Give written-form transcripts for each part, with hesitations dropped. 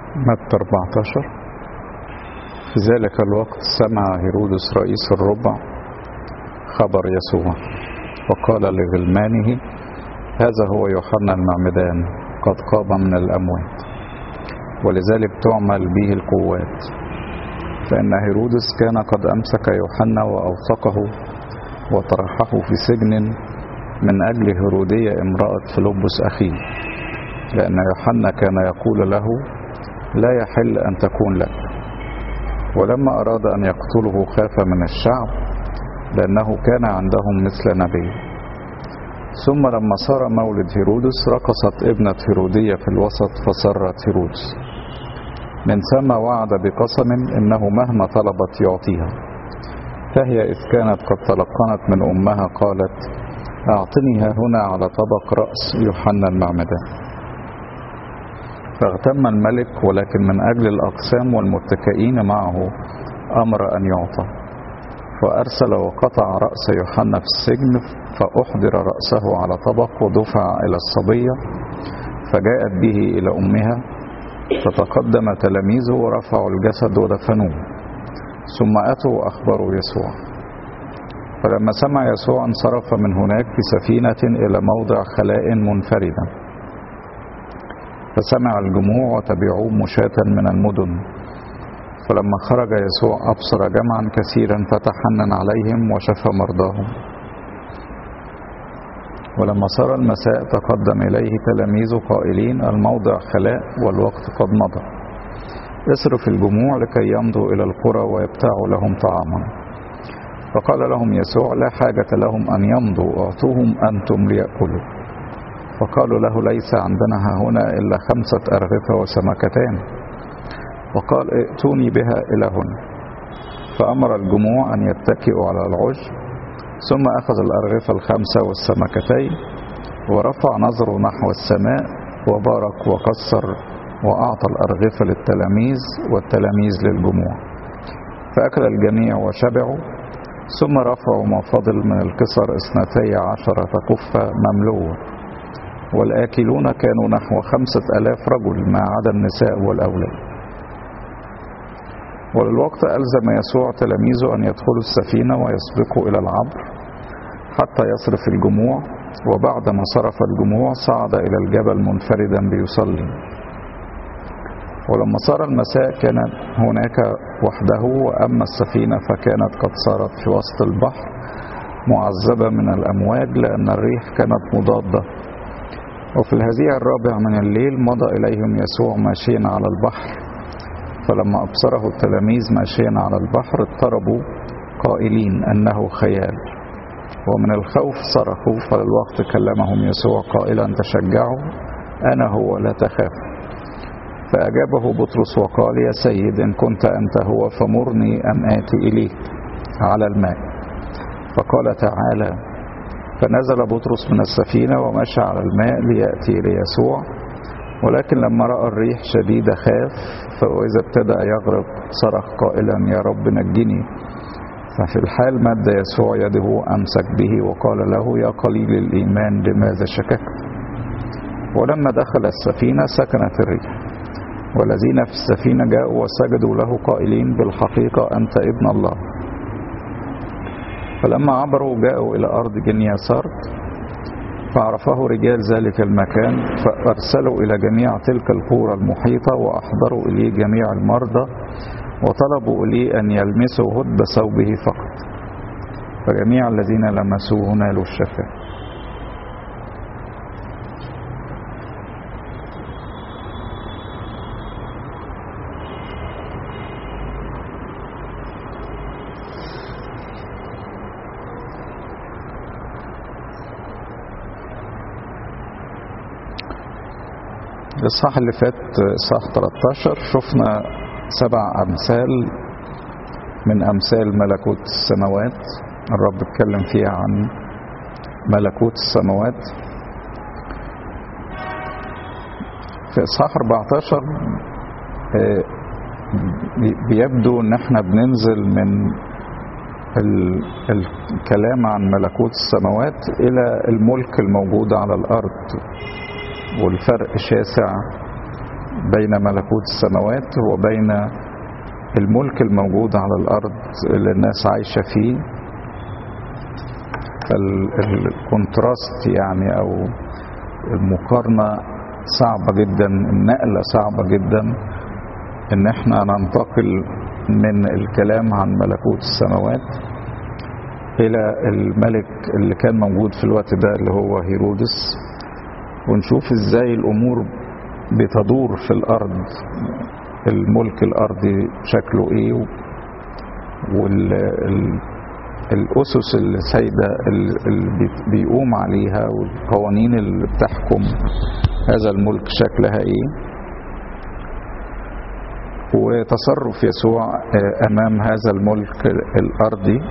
متى 14. في ذلك الوقت سمع هيرودس رئيس الربع خبر يسوع، وقال لغلمانه: هذا هو يوحنا المعمدان قد قام من الأموات، ولذلك تعمل به القوات. فإن هيرودس كان قد أمسك يوحنا وأوثقه وطرحه في سجن من أجل هيرودية امرأة فيلبس أخيه، لأن يوحنا كان يقول له: لا يحل أن تكون لك. ولما أراد أن يقتله خاف من الشعب، لأنه كان عندهم مثل نبي. ثم لما صار مولد هيرودس رقصت ابنة هيرودية في الوسط فسرت هيرودس. من ثم وعد بقسم إنه مهما طلبت يعطيها. فهي إذ كانت قد تلقنت من أمها قالت: أعطنيها هنا على طبق رأس يوحنا المعمدان. فاغتم الملك، ولكن من أجل الأقسام والمتكئين معه أمر أن يعطى، فأرسل وقطع رأس يوحنا في السجن، فأحضر رأسه على طبق ودفع إلى الصبية، فجاءت به إلى أمها، فتقدم تلاميذه ورفعوا الجسد ودفنوه، ثم أتوا وأخبروا يسوع. فلما سمع يسوع انصرف من هناك في سفينة إلى موضع خلاء منفردا، فسمع الجموع وتبعوه مشاة من المدن. فلما خرج يسوع أبصر جمعا كثيرا فتحنن عليهم وشفى مرضاهم. ولما صار المساء تقدم إليه تلاميذه قائلين: الموضع خلاء والوقت قد مضى، اصرف الجموع لكي يمضوا إلى القرى ويبتاعوا لهم طعاما. فقال لهم يسوع: لا حاجة لهم أن يمضوا، أعطوهم أنتم ليأكلوا. فقالوا له: ليس عندنا هنا إلا 5 أرغفة وسمكتان. وقال: ائتوني بها إلى هنا. فأمر الجموع أن يتكئوا على العشب، ثم أخذ الأرغفة 5 والسمكتين، ورفع نظره نحو السماء وبارك وكسر وأعطى الأرغفة للتلاميذ والتلاميذ للجموع. فأكل الجميع وشبعوا، ثم رفعوا ما فضل من الكسر 12 كفة مملوءة، والآكلون كانوا نحو 5000 رجل ما عدا النساء والأولاد. وللوقت ألزم يسوع تلاميذه أن يدخلوا السفينة ويسبقوا إلى العبر حتى يصرف الجموع. وبعدما صرف الجموع صعد إلى الجبل منفردا بيصلي. ولما صار المساء كان هناك وحده، وأما السفينة فكانت قد صارت في وسط البحر معذبة من الأمواج، لأن الريح كانت مضادة. وفي الهزيع 4 من الليل مضى إليهم يسوع ماشيا على البحر. فلما أبصره التلاميذ ماشيا على البحر اضطربوا قائلين أنه خيال، ومن الخوف صرخوا. فللوقت كلمهم يسوع قائلا: تشجعوا، أنا هو، لا تخافوا. فأجابه بطرس وقال: يا سيد، إن كنت أنت هو فمرني أن آتي إليك على الماء. فقال: تعالى. فنزل بطرس من السفينة ومشى على الماء ليأتي ليسوع، ولكن لما رأى الريح شديدة خاف، فإذا ابتدأ يغرق صرخ قائلا: يا رب نجني. ففي الحال مد يسوع يده أمسك به وقال له: يا قليل الإيمان لماذا شككت؟ ولما دخل السفينة سكنت الريح، والذين في السفينة جاءوا وسجدوا له قائلين: بالحقيقة أنت ابن الله. فلما عبروا جاءوا إلى أرض جنيسارت، فعرفه رجال ذلك المكان، فأرسلوا إلى جميع تلك القرى المحيطة، وأحضروا إليه جميع المرضى، وطلبوا إليه أن يلمسوا هد ثوبه فقط. فجميع الذين لمسوه نالوا الشفاء. الإصحاح اللي فات إصحاح 13 شفنا 7 أمثال من أمثال ملكوت السماوات. الرب اتكلم فيها عن ملكوت السماوات. في إصحاح 14 بيبدو ان احنا بننزل من الكلام عن ملكوت السماوات الى الملك الموجود على الارض، والفرق شاسع بين ملكوت السماوات وبين الملك الموجود على الأرض اللي الناس عايشة فيه. الكونتراست يعني أو المقارنة صعبة جدا، النقلة صعبة جدا، إن احنا ننتقل من الكلام عن ملكوت السماوات إلى الملك اللي كان موجود في الوقت ده اللي هو هيرودس، ونشوف ازاي الأمور بتدور في الأرض، الملك الأرضي شكله ايه، والأسس اللي سايدة اللي بيقوم عليها، والقوانين اللي بتحكم هذا الملك شكلها ايه، وتصرف يسوع أمام هذا الملك الأرضي.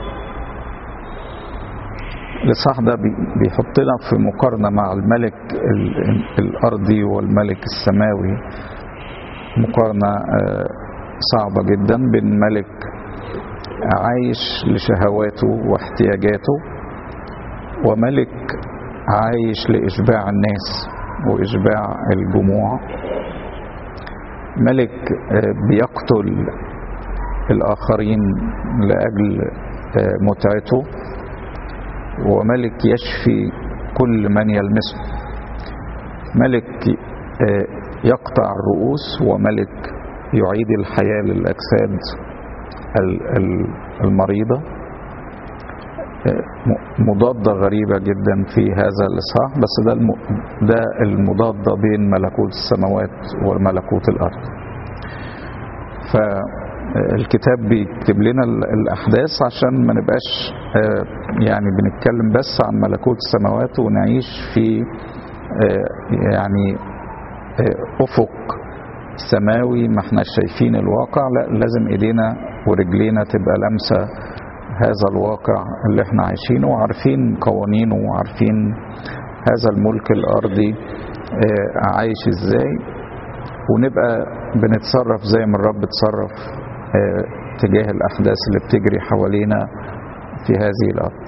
الإصحاح ده بيحطنا في مقارنة مع الملك الأرضي والملك السماوي، مقارنة صعبة جدا بين ملك عايش لشهواته واحتياجاته وملك عايش لإشباع الناس وإشباع الجموع، ملك بيقتل الآخرين لأجل متعته، وملك يشفي كل من يلمسه، ملك يقطع الرؤوس، وملك يعيد الحياة للأجساد المريضة. مضادة غريبة جدا في هذا الإصحاح، بس ده المضادة بين ملكوت السماوات وملكوت الأرض. فالكتاب بيكتب لنا الأحداث عشان ما نبقاش يعني بنتكلم بس عن ملكوت السماوات ونعيش في يعني أفق سماوي ما احنا شايفين الواقع. لا، لازم ايدينا ورجلينا تبقى لمسة هذا الواقع اللي احنا عايشينه، وعارفين قوانينه، وعارفين هذا الملك الأرضي عايش ازاي، ونبقى بنتصرف زي ما الرب اتصرف تجاه الأحداث اللي بتجري حوالينا في هذه الأرض.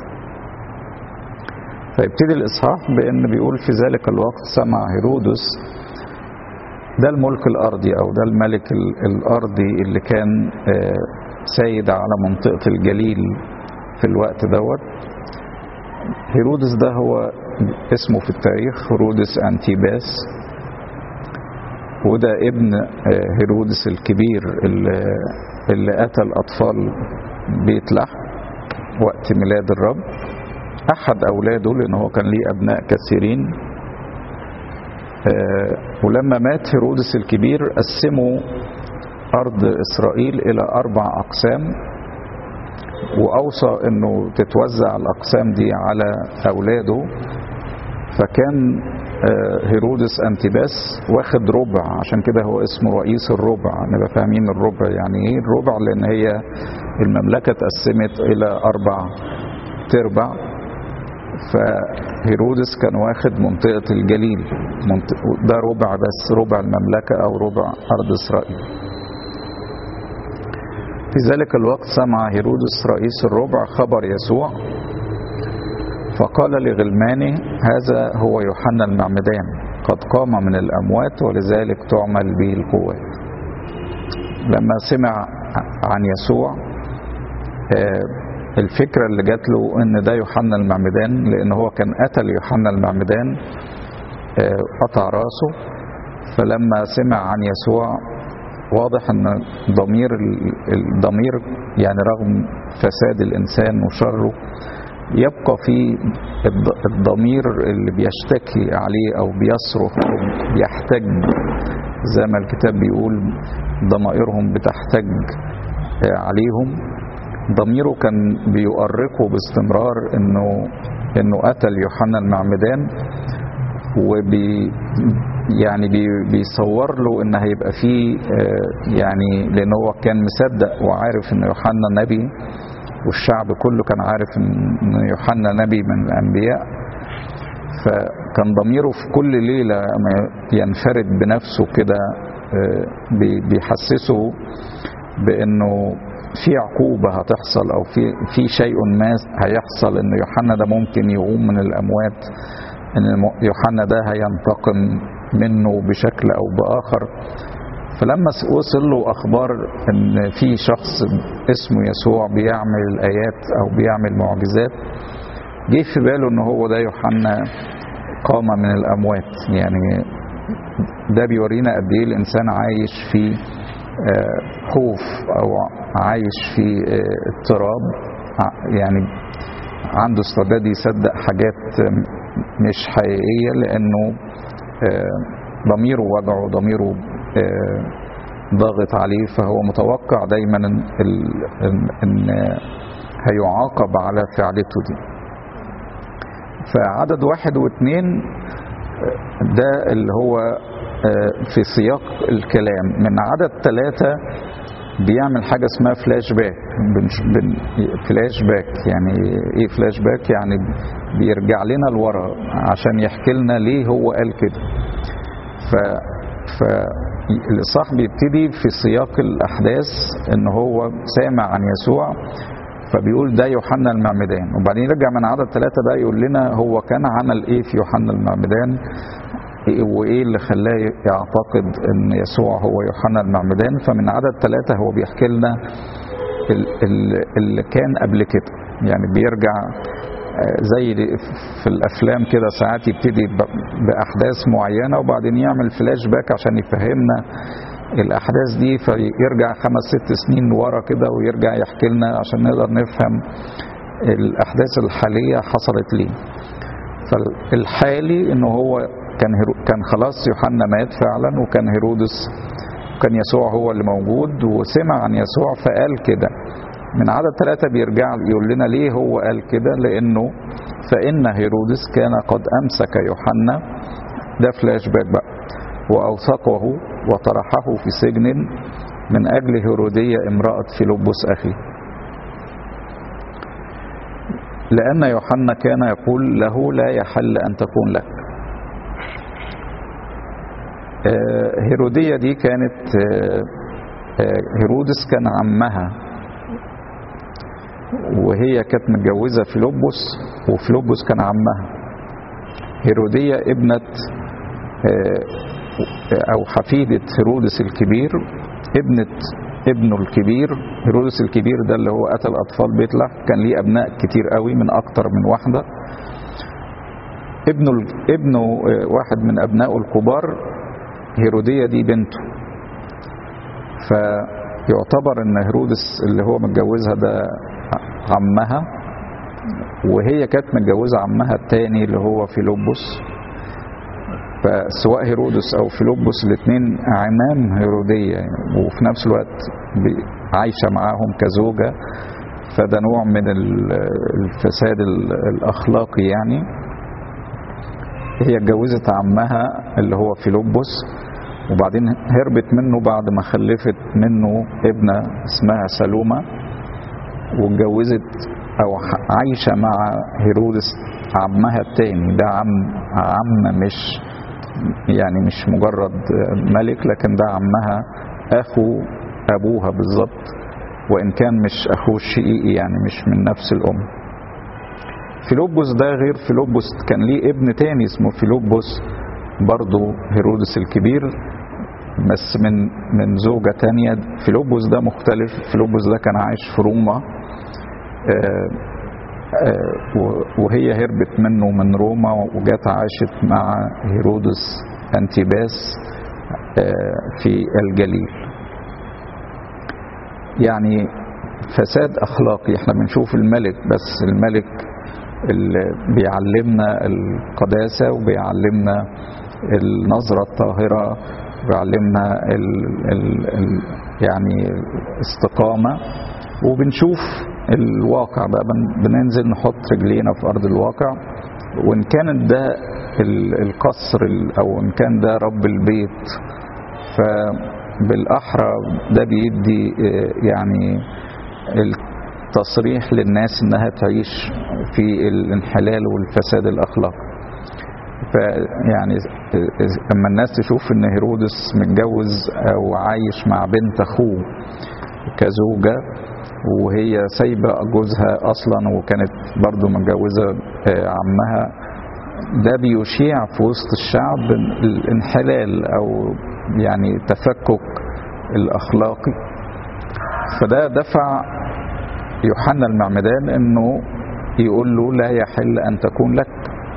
فيبتدي الإصحاح بأن بيقول في ذلك الوقت سمع هيرودس، ده الملك الأرضي أو ده الملك الأرضي اللي كان سيد على منطقة الجليل في الوقت دوت. هيرودس ده هو اسمه في التاريخ هيرودس أنتيباس، وده ابن هيرودس الكبير اللي قتل أطفال بيت لحم وقت ميلاد الرب، أحد أولاده، لأنه هو كان ليه أبناء كثيرين. ولما مات هيرودس الكبير قسموا أرض إسرائيل إلى 4 أقسام، وأوصى أنه تتوزع الأقسام دي على أولاده. فكان هيرودس أنتيباس واخد ربع، عشان كده هو اسمه رئيس الربع. نبقى فاهمين الربع يعني ايه الربع، لأن هي المملكة اتقسمت إلى 4 تربع، فهيرودس كان واخد منطقة الجليل، ده ربع بس، ربع المملكة أو ربع أرض إسرائيل. في ذلك الوقت سمع هيرودس رئيس الربع خبر يسوع، فقال لغلمانه هذا هو يوحنا المعمدان قد قام من الأموات ولذلك تعمل به القوات. لما سمع عن يسوع الفكرة اللي جات له ان ده يوحنا المعمدان، لان هو كان قتل يوحنا المعمدان، قطع راسه. فلما سمع عن يسوع واضح ان الضمير يعني رغم فساد الانسان وشره يبقى في الضمير اللي بيشتكي عليه او بيصرخ او بيحتج، زي ما الكتاب بيقول ضمائرهم بتحتج عليهم. ضميره كان بيؤرقه باستمرار انه قتل يوحنا المعمدان، يعني بيصور له ان هيبقى فيه يعني، لان هو كان مصدق وعارف ان يوحنا نبي، والشعب كله كان عارف ان يوحنا نبي من الانبياء. فكان ضميره في كل ليله ما ينفرد بنفسه كده بيحسسه بانه في عقوبة هتحصل أو في شيء ما هيحصل، إن يوحنا ده ممكن يقوم من الأموات، إن يوحنا ده هينتقم منه بشكل أو بآخر. فلما وصل له أخبار إن في شخص اسمه يسوع بيعمل آيات أو بيعمل معجزات، جه في باله إن هو ده يوحنا قام من الأموات. يعني ده بيورينا قد إيه الإنسان عايش في خوف أو عايش في اضطراب، يعني عنده استعداد يصدق حاجات مش حقيقية لأنه ضميره وجعه، ضميره ضاغط عليه، فهو متوقع دايما ان هيعاقب على فعلته دي. فعدد 1 و2 ده اللي هو في سياق الكلام. من عدد 3 بيعمل حاجة اسمها فلاش باك. فلاش باك يعني ايه فلاش باك؟ يعني بيرجع لنا لورا عشان يحكي لنا ليه هو قال كده. فالإصحاح بيبتدي في سياق الأحداث إن هو سامع عن يسوع، فبيقول ده يوحنا المعمدان، وبعدين يرجع من عدد 3 بقى يقول لنا هو كان عمل ايه في يوحنا المعمدان، وايه اللي خلاه يعتقد ان يسوع هو يوحنا المعمدان. فمن عدد 3 هو بيحكي لنا اللي كان قبل كده. يعني بيرجع زي في الافلام كده، ساعات يبتدي باحداث معينه وبعدين يعمل فلاش باك عشان يفهمنا الاحداث دي، فيرجع 5-6 سنين ورا كده ويرجع يحكي لنا عشان نقدر نفهم الاحداث الحاليه حصلت ليه. فالحالي انه هو كان خلاص يوحنا مات فعلا، وكان هيرودس وكان يسوع هو اللي موجود وسمع عن يسوع فقال كده. من عدد 3 بيرجع يقول لنا ليه هو قال كده، لانه فإن هيرودس كان قد أمسك يوحنا، ده فلاش باك بقى، وأوثقه وطرحه في سجن من أجل هيرودية امرأة فيلبس أخي، لأن يوحنا كان يقول له لا يحل أن تكون لك. هيرودية دي كانت هيرودس كان عمها، وهي كانت متجوزة فيلبس، وفيلبس كان عمها. هيرودية ابنة أو حفيدة هيرودس الكبير، ابنه الكبير. هيرودس الكبير ده اللي هو قتل أطفال بيت لحم، كان ليه أبناء كتير قوي من أكتر من واحدة. ابنه واحد من أبنائه الكبار، هيرودية دي بنته. فيعتبر ان هيرودس اللي هو متجوزها ده عمها، وهي كانت متجوزة عمها التاني اللي هو فيلبس. فسواء هيرودس او فيلبس الاثنين عمام هيرودية، وفي نفس الوقت عايشة معاهم كزوجة. فده نوع من الفساد الأخلاقي. يعني هي اتجوزت عمها اللي هو فيلبس، وبعدين هربت منه بعد ما خلفت منه ابنة اسمها سلومة، واتجوزت او عايشة مع هيرودس عمها التاني. ده عم مش مجرد ملك، لكن ده عمها اخو ابوها بالظبط، وان كان مش اخوه الشقيقي، يعني مش من نفس الام. فيلبس ده غير فيلبس كان ليه ابن تاني اسمه فيلبس برضو هيرودس الكبير، بس من زوجة تانية. فيلبس ده مختلف. فيلبس ده كان عايش في روما، وهي هربت منه من روما وجات عاشت مع هيرودس أنتيباس في الجليل. يعني فساد أخلاقي. احنا بنشوف الملك، بس الملك اللي بيعلمنا القداسة وبيعلمنا النظرة الطاهرة، بيعلمنا يعني الاستقامة. وبنشوف الواقع بقى، بننزل نحط رجلينا في أرض الواقع. وإن كان ده القصر أو إن كان ده رب البيت، فبالأحرى ده بيدي يعني التصريح للناس إنها تعيش في الانحلال والفساد الأخلاقي. فيعني لما الناس تشوف إن هيرودس متجوز أو عايش مع بنت أخوه كزوجة، وهي سايبة جوزها أصلا وكانت برضو متجوزة عمها، ده بيشيع في وسط الشعب الانحلال أو يعني تفكك الأخلاقي. فده دفع يوحنا المعمدان انه يقول له لا يحل ان تكون لك.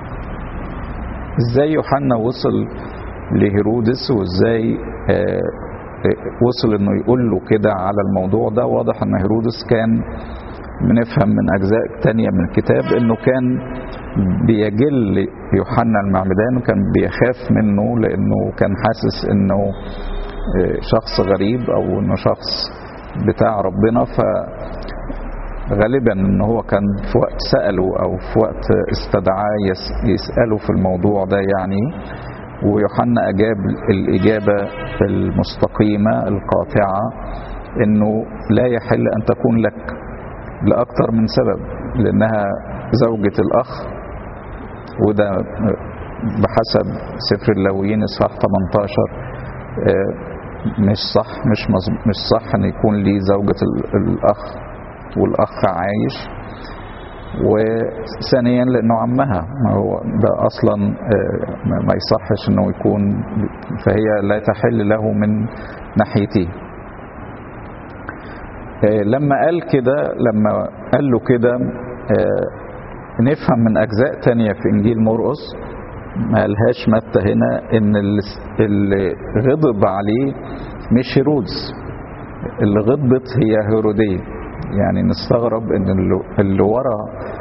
ازاي يوحنا وصل لهيرودس وازاي وصل انه يقول له كده على الموضوع ده؟ واضح ان هيرودس كان بنفهم من اجزاء تانية من الكتاب انه كان بيجل يوحنا المعمدان وكان بيخاف منه، لانه كان حاسس انه شخص غريب او انه شخص بتاع ربنا. فغالبا ان هو كان في وقت سأله او في وقت استدعاه يسأله في الموضوع ده يعني، ويوحنا اجاب الاجابة المستقيمة القاطعة انه لا يحل ان تكون لك لاكثر من سبب، لانها زوجة الاخ، وده بحسب سفر اللاويين اصحاح 18 مش صح ان يكون لي زوجة الاخ والاخ عايش. وثانيا لانه عمها، هو ده اصلا ما يصحش انه يكون، فهي لا تحل له من ناحيته. لما قال له كده نفهم من اجزاء تانية في انجيل مرقس، ما قالهاش متى هنا، ان اللي غضب عليه مش هيرودس، اللي غضبت هي هيرودية. يعني نستغرب ان اللي ورا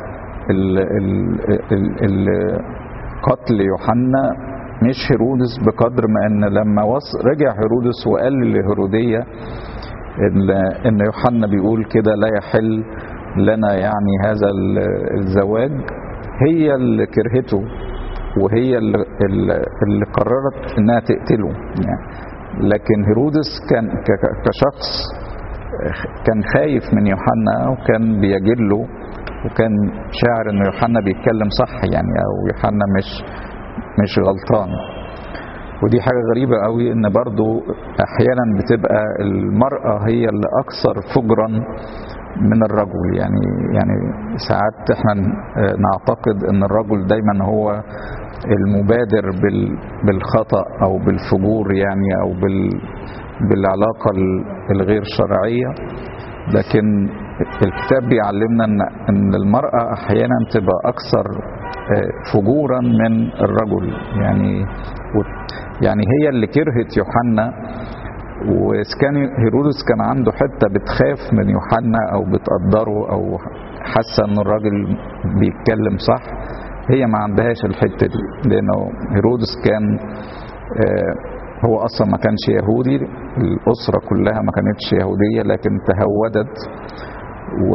قتل يوحنا مش هيرودس، بقدر ما ان لما رجع هيرودس وقال لهيرودية ان يوحنا بيقول كده لا يحل لنا يعني هذا الزواج، هي اللي كرهته وهي اللي قررت انها تقتله يعني. لكن هيرودس كان كشخص كان خايف من يوحنا وكان بيجله، وكان شاعر ان يوحنا بيتكلم صح يعني، او يوحنا مش غلطان. ودي حاجة غريبة قوي، ان برضو احيانا بتبقى المرأة هي اللي اكثر فجرا من الرجل. يعني ساعات احنا نعتقد ان الرجل دايما هو المبادر بالخطأ او بالفجور يعني، او بالعلاقة الغير شرعية. لكن الكتاب بيعلمنا ان المرأة احيانا تبقى اكثر فجورا من الرجل يعني هي اللي كرهت يوحنا. وكان هيرودس كان عنده حتة بتخاف من يوحنا او بتقدره او حاسة ان الراجل بيتكلم صح، هي ما عندهاش الحتة دي، لانه هيرودس كان هو اصلا ما كانش يهودي، الاسرة كلها ما كانتش يهودية، لكن تهودت و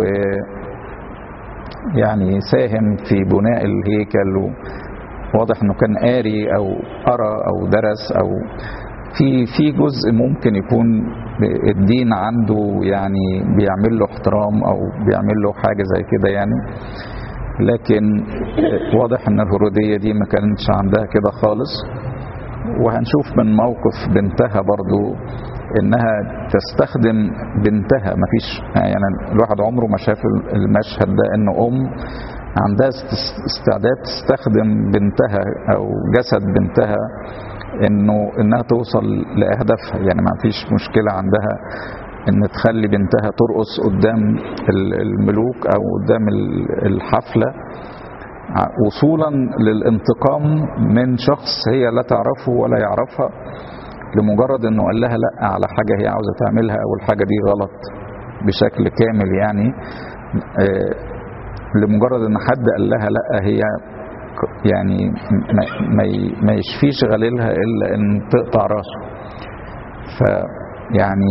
يعني ساهم في بناء الهيكل. واضح انه كان قاري او قرأ او درس، او في جزء ممكن يكون الدين عنده يعني بيعمل له احترام او بيعمل له حاجة زي كده يعني. لكن واضح ان الهيرودية دي ما كانتش عندها كده خالص. وهنشوف من موقف بنتها برضو انها تستخدم بنتها، مفيش يعني الواحد عمره ما شاف المشهد ده، انه عندها استعداد تستخدم بنتها او جسد بنتها انها توصل لاهدافها. يعني ما فيش مشكلة عندها ان تخلي بنتها ترقص قدام الملوك او قدام الحفلة، وصولا للانتقام من شخص هي لا تعرفه ولا يعرفها، لمجرد انه قال لها لا على حاجة هي عاوزة تعملها، او الحاجة دي غلط بشكل كامل يعني. لمجرد ان حد قال لها لا، هي يعني ما يشفيش غليلها الا ان تقطع راسه. فيعني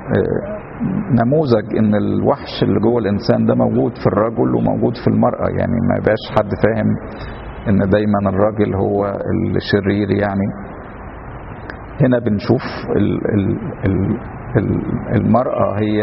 نموذج ان الوحش اللي جوه الانسان ده موجود في الرجل وموجود في المرأة. يعني ما يبقاش حد فاهم ان دايما الراجل هو الشرير يعني. هنا بنشوف المرأة هي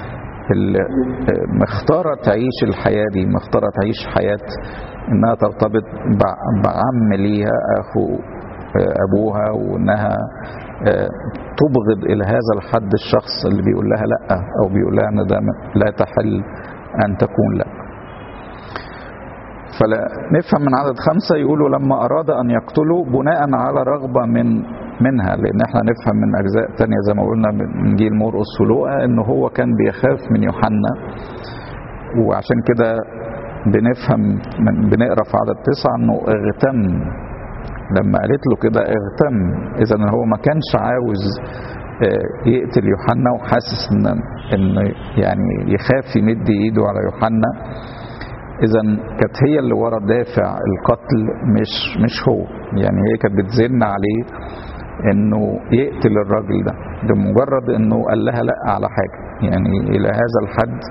مختارة تعيش الحياة دي، مختارة تعيش حياة انها ترتبط بعم ليها اخو ابوها، وانها تبغض الى هذا الحد الشخص اللي بيقول لها لا، او بيقول لها ان ده لا تحل ان تكون لك. فنفهم من عدد 5 يقولوا لما أراد أن يقتلوا بناء على رغبة منها، لأن احنا نفهم من أجزاء تانية زي ما قلنا من إنجيل مرقس ولوقا إنه هو كان بيخاف من يوحنا، وعشان كده بنفهم بنقرا في عدد 9 إنه اغتم لما قالت له كده اغتم. إذا هو ما كانش عاوز يقتل يوحنا وحاسس إن يعني يخاف يمد إيده على يوحنا. إذا كانت هي اللي ورا دافع القتل مش هو، يعني هي كانت بتزن عليه إنه يقتل الراجل ده بمجرد إنه قال لها لأ على حاجة. يعني إلى هذا الحد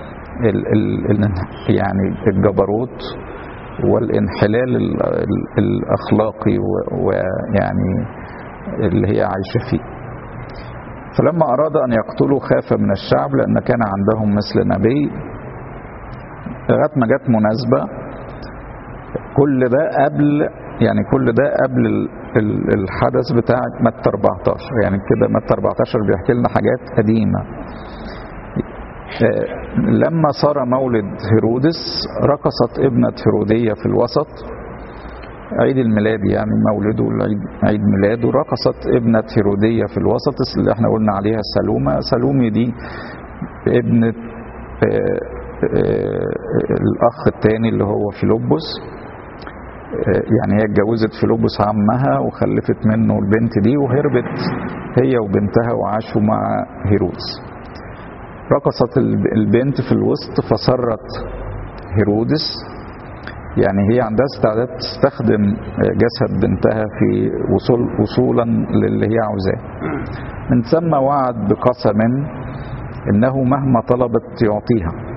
يعني الجبروت والانحلال الأخلاقي ويعني اللي هي عايشة فيه. فلما أراد أن يقتلوا خاف من الشعب لأن كان عندهم مثل نبي، لغاية ما جت مناسبة. كل ده قبل الحدث بتاع متى 14. يعني كده متى 14 بيحكي لنا حاجات قديمة. لما صار مولد هيرودس رقصت ابنة هيرودية في الوسط، عيد الميلاد يعني مولده عيد ميلاده، رقصت ابنة هيرودية في الوسط اللي احنا قلنا عليها سالومي دي ابنة الأخ الثاني اللي هو فيلبس. يعني هي اتجوزت فيلبس عمها وخلفت منه البنت دي، وهربت هي وبنتها وعاشوا مع هيرودس. رقصت البنت في الوسط فسرت هيرودس، يعني هي عندها استعداد تستخدم جسد بنتها في وصولا للي هي عاوزاه. من ثم وعد بقسم انه مهما طلبت يعطيها.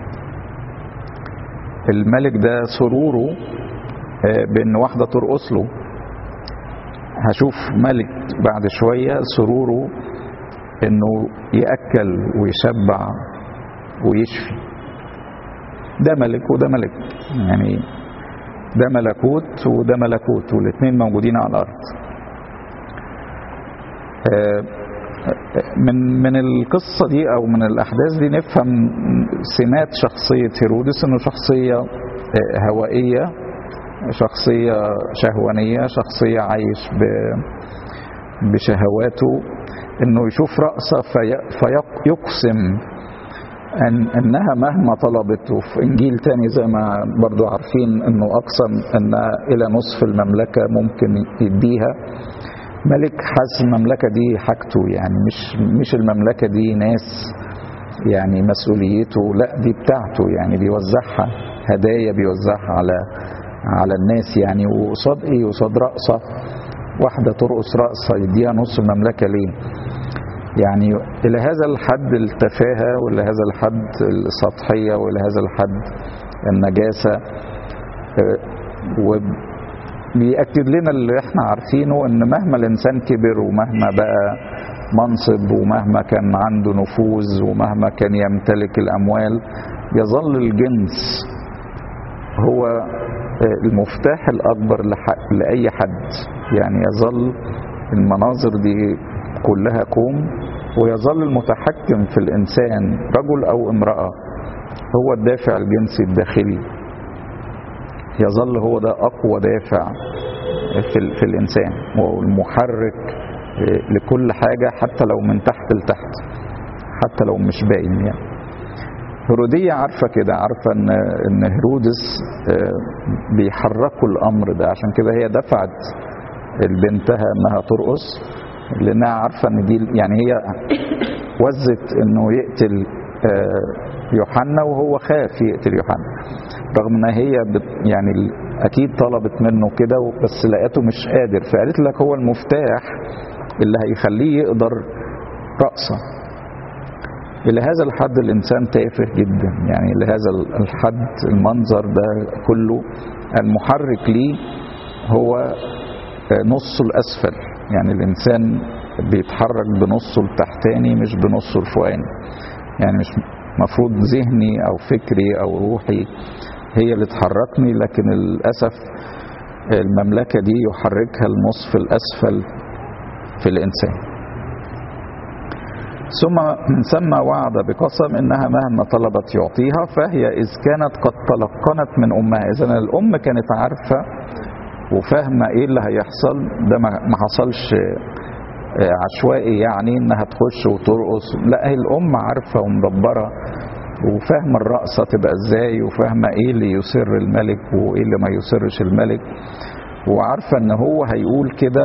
الملك ده سروره بان واحدة ترقص له. هشوف ملك بعد شوية سروره انه يأكل ويشبع ويشفي. ده ملك وده ملك، يعني ده ملكوت وده ملكوت، والاثنين موجودين على الارض. من القصة دي او من الاحداث دي نفهم سمات شخصية هيرودس، انه شخصية هوائية، شخصية شهوانية، شخصية عايش بشهواته، انه يشوف رأسه فيقسم انها مهما طلبت. وفي انجيل تاني زي ما برضو عارفين انه اقسم ان الى نصف المملكة ممكن يديها. ملك حاسس المملكة دي حاجته، يعني مش المملكة دي ناس يعني مسؤوليته، لا دي بتاعته، يعني بيوزعها هدايا، بيوزعها على الناس. يعني وقصاد ايه؟ قصاد رقصة واحدة ترقص رقصة يديها نص المملكة ليه؟ يعني إلى هذا الحد التفاهة، وإلى هذا الحد السطحية، وإلى هذا الحد النجاسة. وبيأكد لنا اللي احنا عارفينه، ان مهما الإنسان كبر ومهما بقى منصب ومهما كان عنده نفوذ ومهما كان يمتلك الأموال، يظل الجنس هو المفتاح الأكبر لأي حد. يعني يظل المناظر دي كلها كوم، ويظل المتحكم في الإنسان رجل أو امرأة هو الدافع الجنسي الداخلي. يظل هو ده أقوى دافع في الإنسان، والمحرك لكل حاجة، حتى لو من تحت لتحت، حتى لو مش باين. يعني هيرودية عارفة كده، عارفة ان هيرودس بيحركوا الأمر ده، عشان كده هي دفعت بنتها انها ترقص، لانها عارفة ان دي يعني هي وزت انه يقتل يوحنا وهو خاف يقتل يوحنا، رغم ان هي يعني اكيد طلبت منه كده، بس لقيته مش قادر، فقالت لك هو المفتاح اللي هيخليه يقدر رقصة. إلى هذا الحد الإنسان تافه جدا، يعني لهذا الحد المنظر ده كله المحرك ليه هو نصه الأسفل. يعني الإنسان بيتحرك بنصه التحتاني مش بنصه الفوقاني. يعني مش مفروض ذهني أو فكري أو روحي هي اللي تحركني، لكن للأسف المملكة دي يحركها النصف الأسفل في الإنسان. ثم من ثم وعد بقسم إنها مهما طلبت يعطيها، فهي إذ كانت قد تلقنت من أمها. إذن الأم كانت عارفة وفاهمة إيه اللي هيحصل، ده ما حصلش عشوائي يعني إنها تخش وترقص، لا هي الأم عارفة ومدبرة وفاهمة الرقصة تبقى إزاي، وفاهمة إيه اللي يسر الملك وإيه اللي ما يسرش الملك، وعارفة ان هو هيقول كده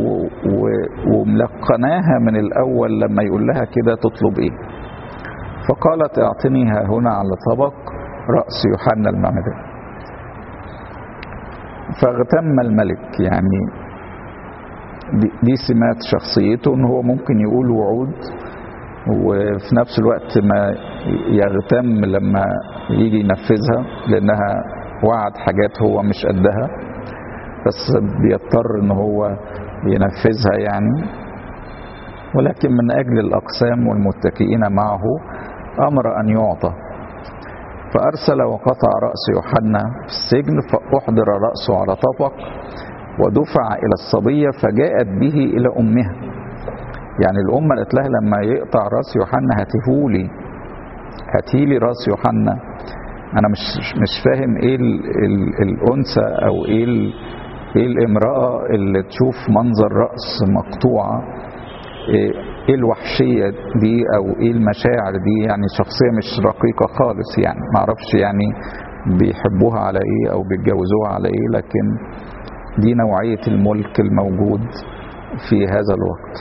وملقناها من الاول لما يقول لها كده تطلب ايه. فقالت اعطنيها هنا على طبق رأس يوحنا المعمدان. فاغتم الملك، يعني دي سمات شخصيته ان هو ممكن يقول وعود وفي نفس الوقت ما يغتم لما يجي ينفذها، لانها وعد حاجات هو مش قدها بس بيضطر ان هو ينفذها يعني. ولكن من اجل الاقسام والمتكئين معه امر ان يعطى. فارسل وقطع راس يوحنا في السجن، فاحضر راسه على طبق ودفع الى الصبيه فجاءت به الى امها. يعني الام قالت لها لما يقطع راس يوحنا هاتيلي راس يوحنا. انا مش فاهم ايه الانثى او ايه الامرأة اللي تشوف منظر رأس مقطوعة، ايه الوحشية دي او ايه المشاعر دي. يعني شخصية مش رقيقة خالص، يعني معرفش يعني بيحبوها على ايه او بيتجوزوها على ايه، لكن دي نوعية الملك الموجود في هذا الوقت.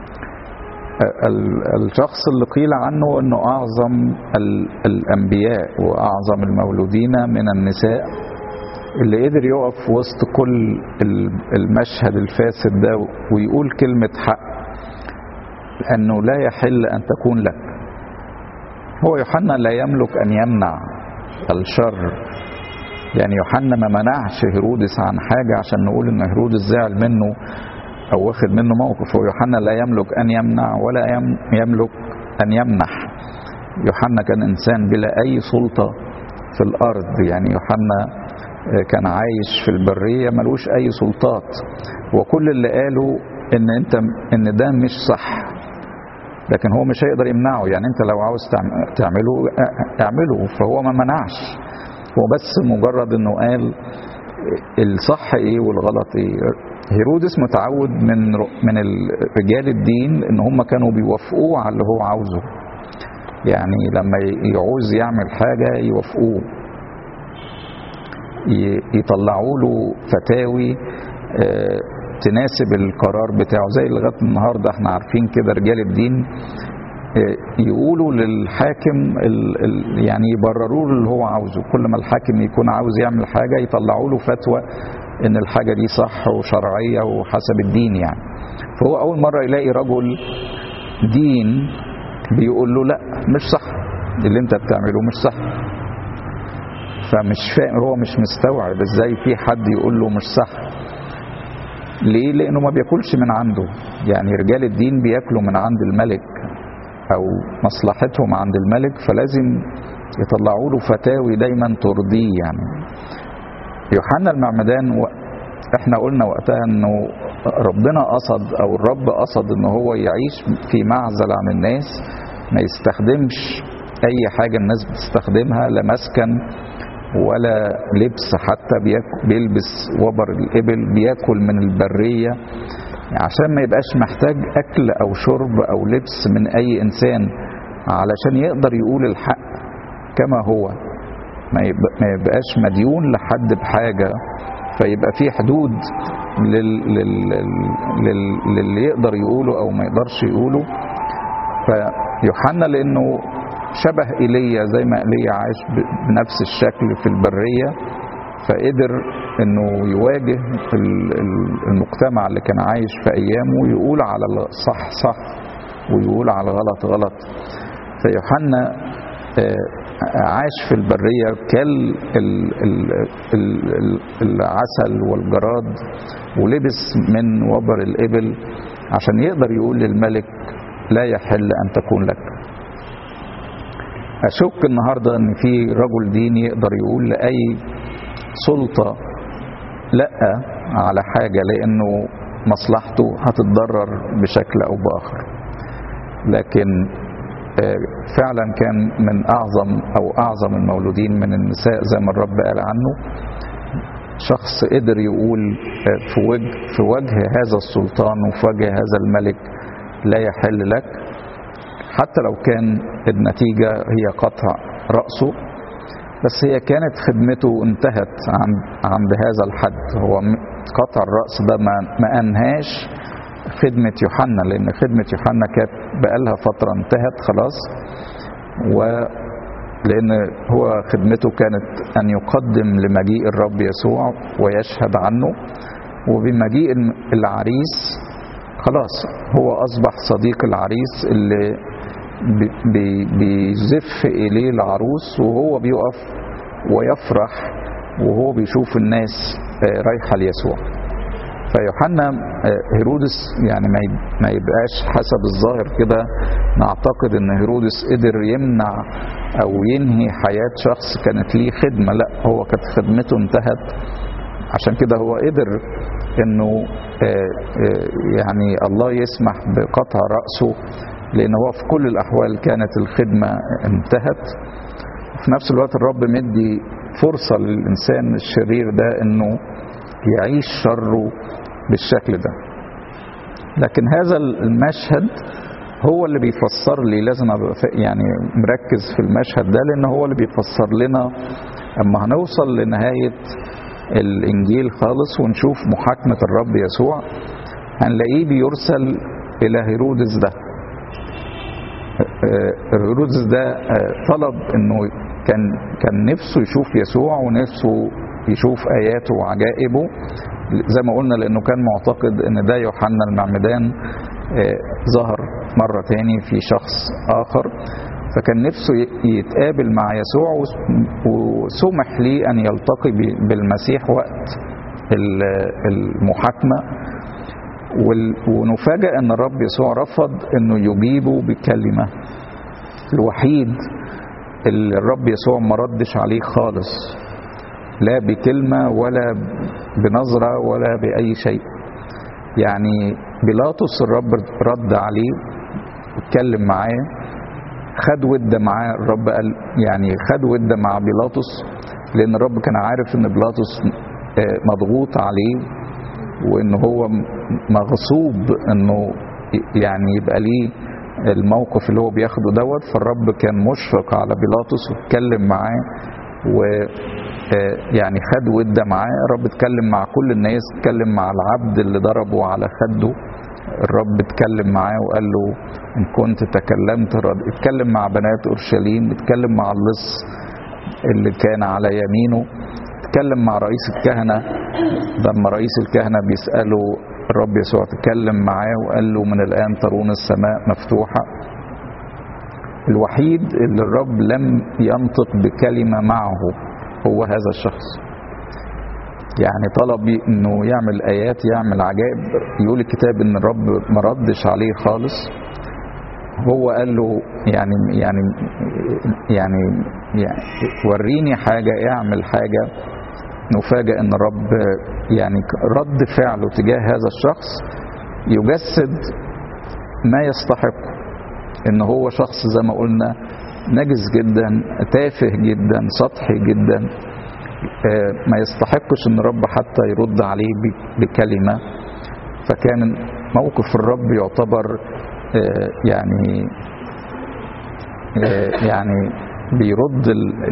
الشخص اللي قيل عنه انه اعظم الانبياء واعظم المولودين من النساء، اللي قدر يقف وسط كل المشهد الفاسد ده ويقول كلمة حق، أنه لا يحل أن تكون لك. هو يوحنا لا يملك أن يمنع الشر، يعني يوحنا ما منعش هيرودس عن حاجة عشان نقول أن هيرودس زعل منه أو واخد منه موقف. هو يوحنا لا يملك أن يمنع ولا يملك أن يمنح. يوحنا كان إنسان بلا أي سلطة في الأرض، يعني يوحنا كان عايش في البرية ملوش اي سلطات، وكل اللي قاله ان ده مش صح، لكن هو مش هيقدر يمنعه. يعني انت لو عاوز تعمله اعمله، فهو ما منعش، هو بس مجرد انه قال الصح ايه والغلط ايه. هيرودس متعود من رجال الدين ان هم كانوا بيوافقوه على اللي هو عاوزه، يعني لما يعوز يعمل حاجة يوافقوه، يطلعوا له فتاوي تناسب القرار بتاعه. زي لغايه النهارده احنا عارفين كده رجال الدين يقولوا للحاكم يعني يبرروا له اللي هو عاوزه. كل ما الحاكم يكون عاوز يعمل حاجه يطلعوا له فتوى ان الحاجه دي صح وشرعيه وحسب الدين يعني. فهو اول مره يلاقي رجل دين بيقول له لا مش صح، اللي انت بتعمله مش صح. فمش فاهم، هو مش مستوعب ازاي في حد يقول له مش صح. ليه؟ لانه ما بياكلش من عنده. يعني رجال الدين بياكلوا من عند الملك او مصلحتهم عند الملك، فلازم يطلعوا له فتاوي دايما ترضيه. يعني يوحنا المعمدان احنا قلنا وقتها انه ربنا قصد او الرب قصد ان هو يعيش في معزل عن الناس، ما يستخدمش اي حاجة الناس بتستخدمها، لا مسكن ولا لبس، حتى بيلبس وبر الإبل، بياكل من البرية عشان ما يبقاش محتاج أكل أو شرب أو لبس من أي إنسان، علشان يقدر يقول الحق كما هو، ما يبقاش مديون لحد بحاجة، فيبقى في حدود للي يقدر يقوله أو ما يقدرش يقوله. فيوحنا لأنه شبه إيليا، زي ما إيليا عاش بنفس الشكل في البرية، فقدر انه يواجه المجتمع اللي كان عايش في ايامه ويقول على الصح صح ويقول على الغلط غلط. فيوحنا عاش في البرية كل العسل والجراد ولبس من وبر الإبل عشان يقدر يقول للملك لا يحل أن تكون لك. أشك النهاردة أن في رجل دين يقدر يقول لأي سلطة لا على حاجة، لأنه مصلحته هتتضرر بشكل أو بآخر. لكن فعلا كان من أعظم المولودين من النساء زي ما الرب قال عنه. شخص قدر يقول في وجه هذا السلطان وفي وجه هذا الملك لا يحل لك، حتى لو كان النتيجة هي قطع رأسه، بس هي كانت خدمته انتهت عند هذا الحد. هو قطع الرأس ده ما أنهاش خدمة يوحنا، لأن خدمة يوحنا كانت بقالها فترة انتهت خلاص، ولأن هو خدمته كانت أن يقدم لمجيء الرب يسوع ويشهد عنه، وبمجيء العريس خلاص هو أصبح صديق العريس اللي بيزف إليه العروس، وهو بيقف ويفرح وهو بيشوف الناس رايحة ليسوع. فيوحنا هيرودس يعني ما يبقاش حسب الظاهر كده نعتقد ان هيرودس قدر يمنع او ينهي حياة شخص كانت ليه خدمة، لا، هو كانت خدمته انتهت. عشان كده هو قدر انه يعني الله يسمح بقطع رأسه، لان هو في كل الاحوال كانت الخدمة انتهت. في نفس الوقت الرب مدي فرصة للإنسان الشرير ده انه يعيش شره بالشكل ده. لكن هذا المشهد هو اللي بيفسر لي، لازم ابقى يعني مركز في المشهد ده، لان هو اللي بيفسر لنا اما هنوصل لنهاية الانجيل خالص ونشوف محاكمة الرب يسوع، هنلاقيه بيرسل الى هيرودس ده. هيرودس ده طلب انه كان نفسه يشوف يسوع ونفسه يشوف آياته وعجائبه زي ما قلنا، لأنه كان معتقد أن ده يوحنا المعمدان ظهر مرة تاني في شخص آخر، فكان نفسه يتقابل مع يسوع، وسمح لي أن يلتقي بالمسيح وقت المحاكمة. ونفاجأ أن الرب يسوع رفض أنه يجيبه بكلمة. الوحيد اللي الرب يسوع ما ردش عليه خالص، لا بكلمة ولا بنظرة ولا بأي شيء. يعني بيلاطس الرب رد عليه واتكلم معاه، خد ود معاه. الرب قال يعني خد ود مع بيلاطس، لأن الرب كان عارف ان بيلاطس مضغوط عليه، وان هو مغصوب انه يعني يبقى ليه الموقف اللي هو بياخده دوت. فالرب كان مشفق على بيلاطس واتكلم معاه، و يعني خد ودة معاه. الرب اتكلم مع كل الناس، اتكلم مع العبد اللي ضربه على خده، الرب اتكلم معاه وقال له ان كنت تكلمت اتكلم مع بنات اورشليم، اتكلم مع اللص اللي كان على يمينه، اتكلم مع رئيس الكهنة لما رئيس الكهنة بيسأله الرب يسوع تكلم معاه وقال له من الآن ترون السماء مفتوحة. الوحيد اللي الرب لم ينطق بكلمة معه هو هذا الشخص. يعني طلب انه يعمل ايات، يعمل عجائب. يقول الكتاب ان الرب ما ردش عليه خالص. هو قال له يعني وريني حاجة، اعمل حاجة. نفاجأ ان الرب يعني رد فعله تجاه هذا الشخص يجسد ما يستحق، ان هو شخص زي ما قلنا نجس جدا، تافه جدا، سطحي جدا، ما يستحقش ان الرب حتى يرد عليه بكلمة. فكان موقف الرب يعتبر يعني بيرد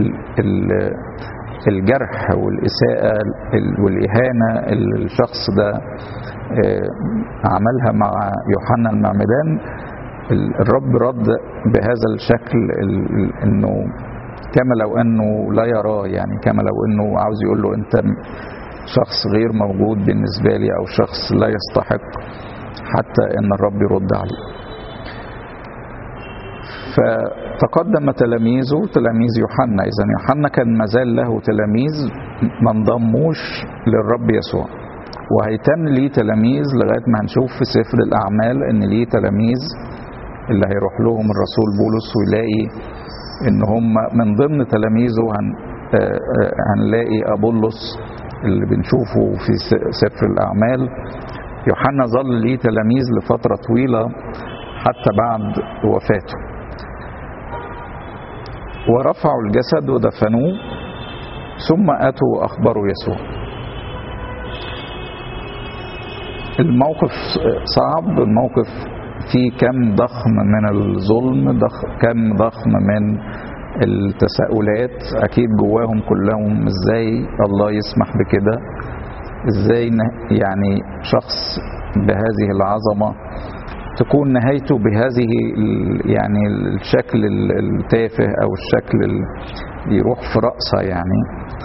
الجرح والإساءة والإهانة اللي الشخص ده عملها مع يوحنا المعمدان. الرب رد بهذا الشكل، انه كما لو انه لا يراه، يعني كما لو انه عاوز يقول له انت شخص غير موجود بالنسبة لي، او شخص لا يستحق حتى ان الرب يرد عليه. فتقدم تلاميذ يوحنا. اذا يوحنا كان مازال له تلاميذ ما انضموش للرب يسوع، وهيتم ليه تلاميذ لغاية ما هنشوف في سفر الأعمال ان ليه تلاميذ اللي هيروح لهم الرسول بولس، ويلاقي ان هم من ضمن تلاميذه هنلاقي أبولس اللي بنشوفه في سفر الأعمال. يوحنا ظل ليه تلاميذ لفترة طويلة حتى بعد وفاته. ورفعوا الجسد ودفنوه، ثم أتوا وأخبروا يسوع. الموقف صعب، الموقف فيه كم ضخم من الظلم، كم ضخم من التساؤلات أكيد جواهم كلهم. إزاي الله يسمح بكده؟ إزاي يعني شخص بهذه العظمة تكون نهايته بهذه يعني الشكل التافه أو الشكل اللي يروح في رأسه يعني.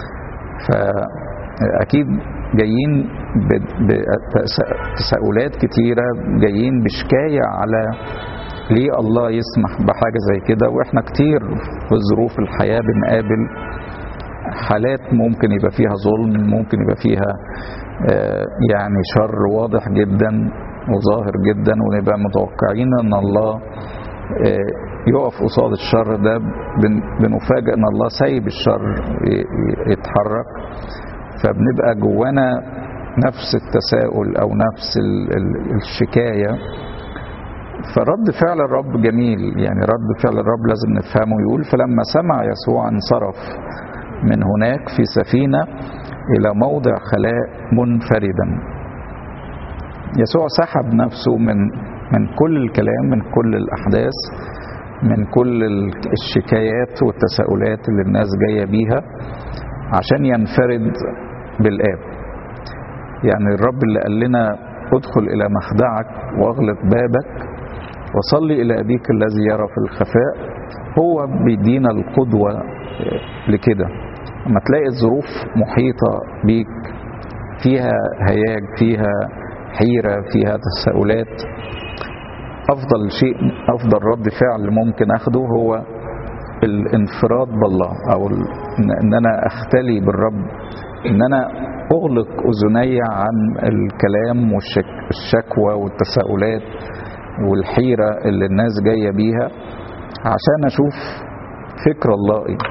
فأكيد جايين بتساؤلات كتيرة، جايين بشكاية على ليه الله يسمح بحاجة زي كده. وإحنا كتير في ظروف الحياة بنقابل حالات ممكن يبقى فيها ظلم، ممكن يبقى فيها يعني شر واضح جدا وظاهر جدا، ونبقى متوقعين ان الله يقف قصاد الشر ده. بنفاجئ ان الله سايب الشر يتحرك، فبنبقى جوانا نفس التساؤل او نفس الشكاية. فرد فعل الرب جميل، يعني رد فعل الرب لازم نفهمه. يقول: فلما سمع يسوع انصرف من هناك في سفينة إلى موضع خلاء منفردا. يسوع سحب نفسه من كل الكلام، من كل الأحداث، من كل الشكايات والتساؤلات اللي الناس جاية بيها، عشان ينفرد بالآب. يعني الرب اللي قال لنا: ادخل إلى مخدعك واغلق بابك وصلي إلى أبيك الذي يرى في الخفاء، هو بيدينا القدوة لكده. لما تلاقي الظروف محيطة بيك فيها هياج، فيها حيرة، فيها تساؤلات، أفضل رد فعل ممكن أخده هو الانفراد بالله، أو إن أنا أختلي بالرب، إن أنا أغلق أذني عن الكلام والشكوى والتساؤلات والحيرة اللي الناس جاية بيها، عشان أشوف فكر الله إيه.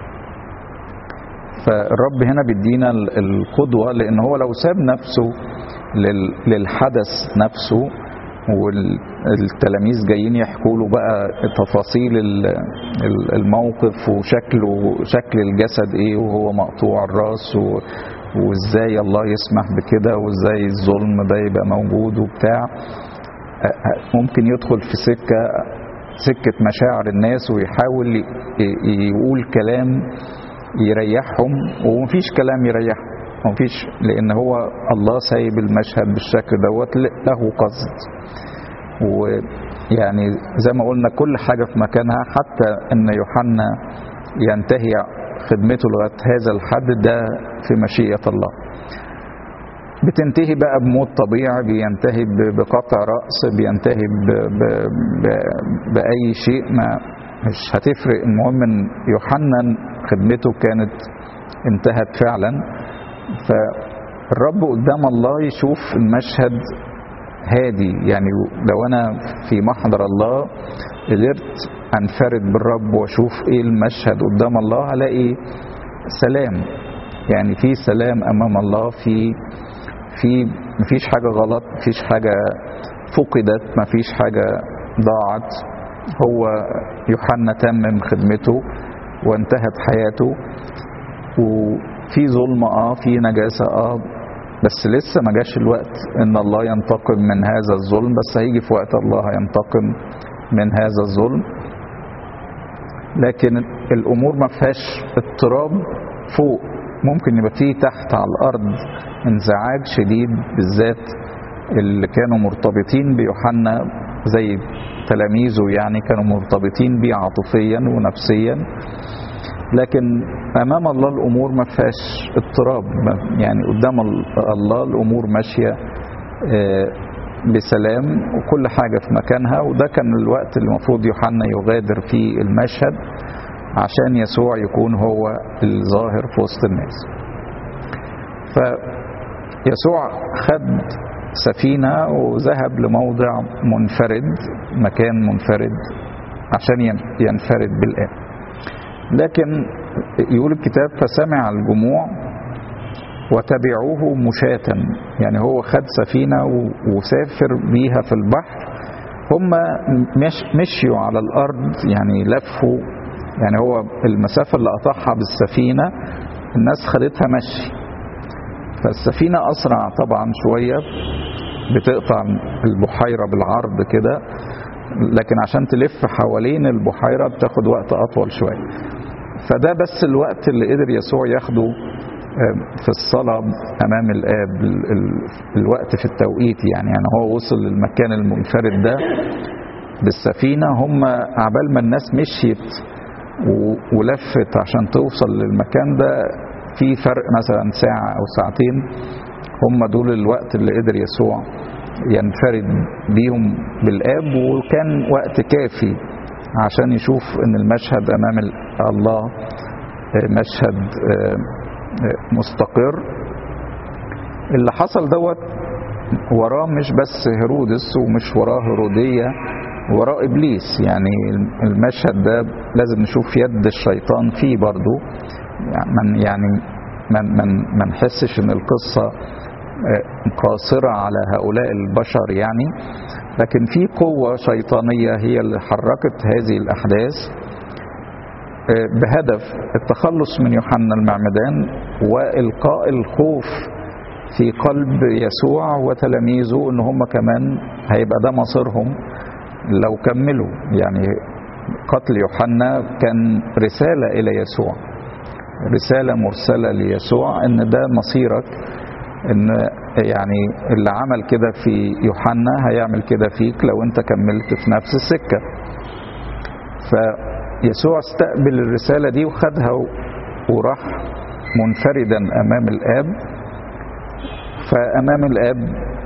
فالرب هنا بيدينا القدوة، لأن هو لو ساب نفسه للحدث نفسه، والتلاميذ جايين يحكوا له بقى تفاصيل الموقف وشكله، شكل الجسد ايه وهو مقطوع الراس، وازاي الله يسمح بكده، وازاي الظلم ده يبقى موجود وبتاع، ممكن يدخل في سكة مشاعر الناس ويحاول يقول كلام يريحهم، ومفيش كلام يريحهم، مفيش، لان هو الله سايب المشهد بالشكل دوت له قصد. ويعني زي ما قلنا كل حاجة في مكانها، حتى ان يوحنا ينتهي خدمته لغاية هذا الحد ده في مشيئة الله. بتنتهي بقى بموت طبيعي، بينتهي بقطع رأس، بينتهي بأي شيء، ما مش هتفرق. المهم ان يوحنا خدمته كانت انتهت فعلا. فالرب قدام الله يشوف المشهد هادي. يعني لو انا في محضر الله قدرت انفرد بالرب واشوف ايه المشهد قدام الله، هلاقي سلام. يعني في سلام امام الله، في مفيش حاجة غلط، مفيش حاجة فقدت، مفيش حاجة ضاعت. هو يوحنا تمم خدمته وانتهت حياته، وفي ظلم في نجاسة بس لسه ما جاش الوقت ان الله ينتقم من هذا الظلم، بس هيجي في وقت الله ينتقم من هذا الظلم. لكن الامور ما فيهاش اضطراب فوق، ممكن يبقى فيه تحت على الارض انزعاج شديد، بالذات اللي كانوا مرتبطين بيوحنا زي تلاميذه، يعني كانوا مرتبطين بيه عاطفيا ونفسيا. لكن امام الله الامور ما فيهاش اضطراب، يعني قدام الله الامور ماشيه بسلام وكل حاجه في مكانها. وده كان الوقت اللي المفروض يوحنا يغادر فيه المشهد عشان يسوع يكون هو الظاهر في وسط الناس. فيسوع خد سفينة وذهب لموضع منفرد، مكان منفرد، عشان ينفرد بالآب. لكن يقول الكتاب: فسمع الجموع وتبعوه مشاة. يعني هو خد سفينة وسافر بيها في البحر هم مشيوا على الأرض، يعني لفوا، يعني هو المسافة اللي قطعها بالسفينة الناس خدتها مشي، فالسفينة أسرع طبعا شوية، بتقطع البحيرة بالعرض كده، لكن عشان تلف حوالين البحيرة بتاخد وقت أطول شوية. فده بس الوقت اللي قدر يسوع ياخده في الصلاة أمام الآب، الوقت في التوقيت يعني هو وصل للمكان المنفرد ده بالسفينة، هم عبال ما الناس مشيت ولفت عشان توصل للمكان ده في فرق مثلا ساعة أو ساعتين، هم دول الوقت اللي قدر يسوع ينفرد بيهم بالآب، وكان وقت كافي عشان يشوف ان المشهد امام الله مشهد مستقر. اللي حصل دوت وراه مش بس هيرودس ومش وراه هيرودية، وراه إبليس، يعني المشهد ده لازم نشوف يد الشيطان فيه برضو، يعني ما نحسش ان القصة قاصرة على هؤلاء البشر يعني، لكن في قوة شيطانية هي اللي حركت هذه الأحداث بهدف التخلص من يوحنا المعمدان وإلقاء الخوف في قلب يسوع وتلاميذه ان هم كمان هيبقى ده مصيرهم لو كملوا. يعني قتل يوحنا كان رسالة إلى يسوع، رسالة مرسلة ليسوع ان ده مصيرك، ان يعني اللي عمل كده في يوحنا هيعمل كده فيك لو انت كملت في نفس السكة. فيسوع استقبل الرسالة دي وخدها وراح منفردا امام الاب. فامام الاب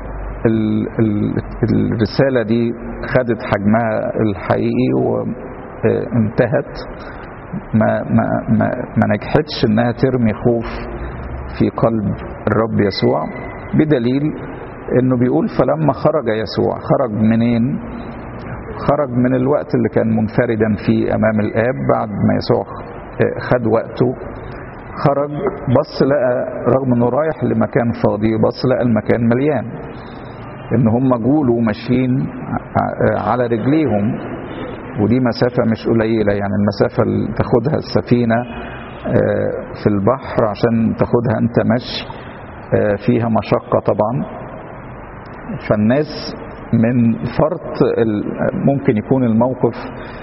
الرسالة دي خدت حجمها الحقيقي وانتهت، ما نجحتش انها ترمي خوف في قلب الرب يسوع، بدليل انه بيقول فلما خرج يسوع، خرج منين؟ خرج من الوقت اللي كان منفردا فيه امام الاب، بعد ما يسوع خد وقته خرج، بص لقى رغم انه رايح لمكان فاضي بص لقى المكان مليان، ان هم جولوا ماشيين على رجليهم، ودي مسافة مش قليلة، يعني المسافة اللي تاخدها السفينة في البحر عشان تاخدها انت مشي فيها مشقة طبعا. فالناس من فرط ممكن يكون الموقف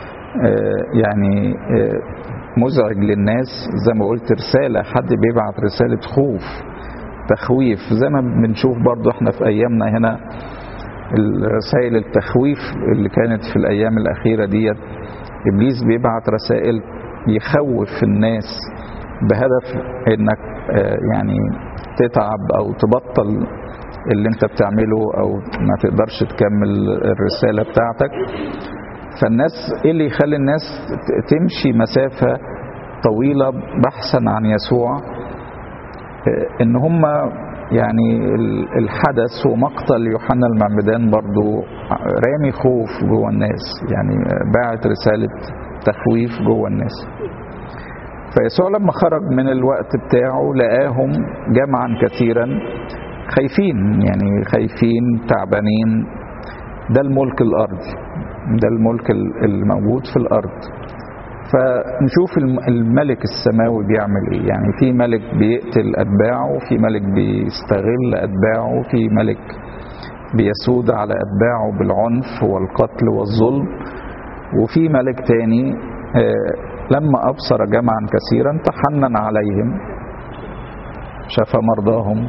يعني مزعج للناس، زي ما قلت رسالة، حد بيبعت رسالة خوف تخويف، زي ما بنشوف برضو احنا في ايامنا هنا الرسائل التخويف اللي كانت في الايام الاخيرة ديت، ابليس بيبعت رسائل يخوف الناس بهدف انك يعني تتعب او تبطل اللي انت بتعمله او ما تقدرش تكمل الرسالة بتاعتك. فالناس ايه اللي يخلي الناس تمشي مسافة طويلة بحثا عن يسوع؟ ان هم يعني الحدث ومقتل يوحنا المعمدان برضو رامي خوف جوه الناس، يعني باعت رسالة تخويف جوه الناس. فيسوع لما خرج من الوقت بتاعه لقاهم جمعا كثيرا خايفين، يعني خايفين تعبانين. ده الملك الأرضي، ده الملك الموجود في الأرض. فنشوف الملك السماوي بيعمل ايه، يعني في ملك بيقتل أتباعه، في ملك بيستغل أتباعه، في ملك بيسود على أتباعه بالعنف والقتل والظلم، وفي ملك تاني لما أبصر جمعا كثيرا تحنن عليهم شفى مرضاهم.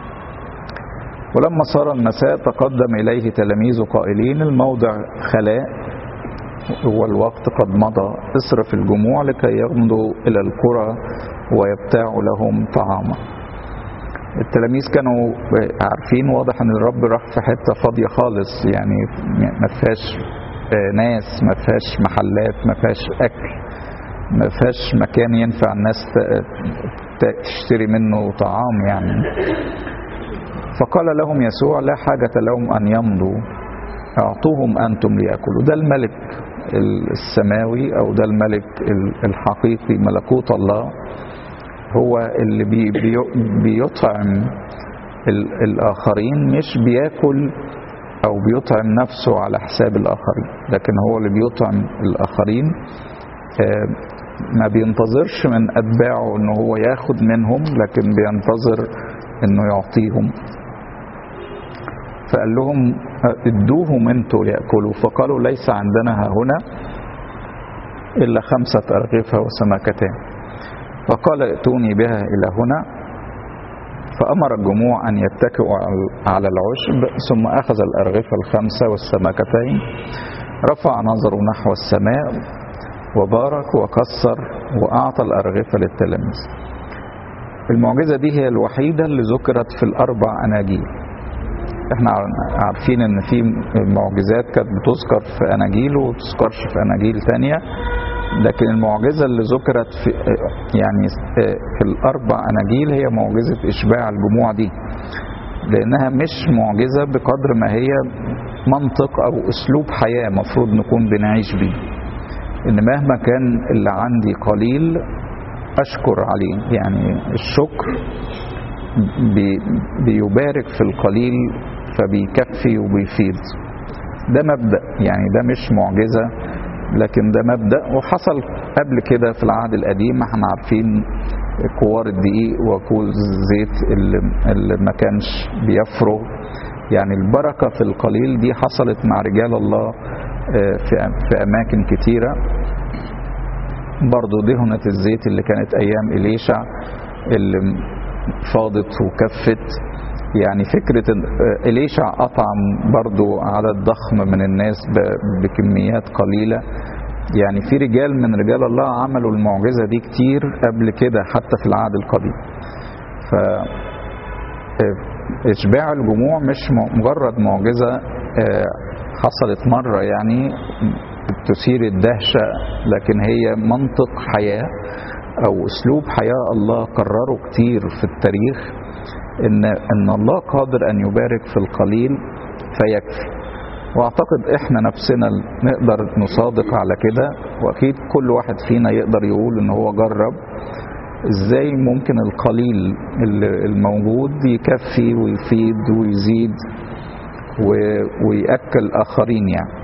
ولما صار المساء تقدم إليه تلاميذه قائلين الموضع خلاء والوقت قد مضى، اصرف الجموع لكي يمضوا إلى القرى ويبتاعوا لهم طعاما. التلاميذ كانوا عارفين واضح ان الرب راح في حتة فاضية خالص، يعني ما فيهاش ناس، ما فيهاش محلات، ما فيهاش أكل، ما فيهاش مكان ينفع الناس تشتري منه طعام يعني. فقال لهم يسوع لا حاجة لهم أن يمضوا، أعطوهم أنتم ليأكلوا. ده الملك السماوي أو ده الملك الحقيقي، ملكوت الله، هو اللي بيطعم الآخرين، مش بيأكل أو بيطعم نفسه على حساب الآخرين، لكن هو اللي بيطعم الآخرين ما بينتظرش من أتباعه إنه هو ياخد منهم، لكن بينتظر إنه يعطيهم. فقال لهم ادوهم انتوا يأكلوا، فقالوا ليس عندنا هنا إلا 5 أرغفة وسمكتان. فقال ائتوني بها إلى هنا، فأمر الجموع أن يتكئوا على العشب، ثم أخذ الأرغفة 5 والسمكتين، رفع نظره نحو السماء وبارك وكسر وأعطى الأرغفة للتلاميذ. المعجزة دي هي الوحيدة اللي ذكرت في ال4 أناجيل. احنا عارفين ان في معجزات كانت بتذكر في أناجيل وتذكرش في أناجيل تانية، لكن المعجزة اللي ذكرت في يعني في ال4 أناجيل هي معجزة إشباع الجموع دي، لأنها مش معجزة بقدر ما هي منطق أو أسلوب حياة مفروض نكون بنعيش بيه، إن مهما كان اللي عندي قليل أشكر عليه. يعني الشكر بيبارك في القليل فبيكفي وبيفيض. ده مبدأ، يعني ده مش معجزة لكن ده مبدأ، وحصل قبل كده في العهد القديم. احنا عارفين كوار الدقيق وكوز الزيت اللي ما كانش بيفرغ. يعني البركة في القليل دي حصلت مع رجال الله في أماكن كتيرة. برضو دهنة الزيت اللي كانت أيام إليشع اللي فاضت وكفت. يعني فكرة إليشع أطعم برضو عدد ضخم من الناس بكميات قليلة. يعني في رجال من رجال الله عملوا المعجزة دي كتير قبل كده حتى في العهد القديم. فإشباع الجموع مش مجرد معجزة حصلت مرة يعني تثير الدهشة، لكن هي منطق حياة أو أسلوب حياة الله قرره كتير في التاريخ، إن الله قادر أن يبارك في القليل فيكفي. واعتقد احنا نفسنا نقدر نصادق على كده، واكيد كل واحد فينا يقدر يقول ان هو جرب ازاي ممكن القليل الموجود يكفي ويفيد ويزيد ويأكل اخرين. يعني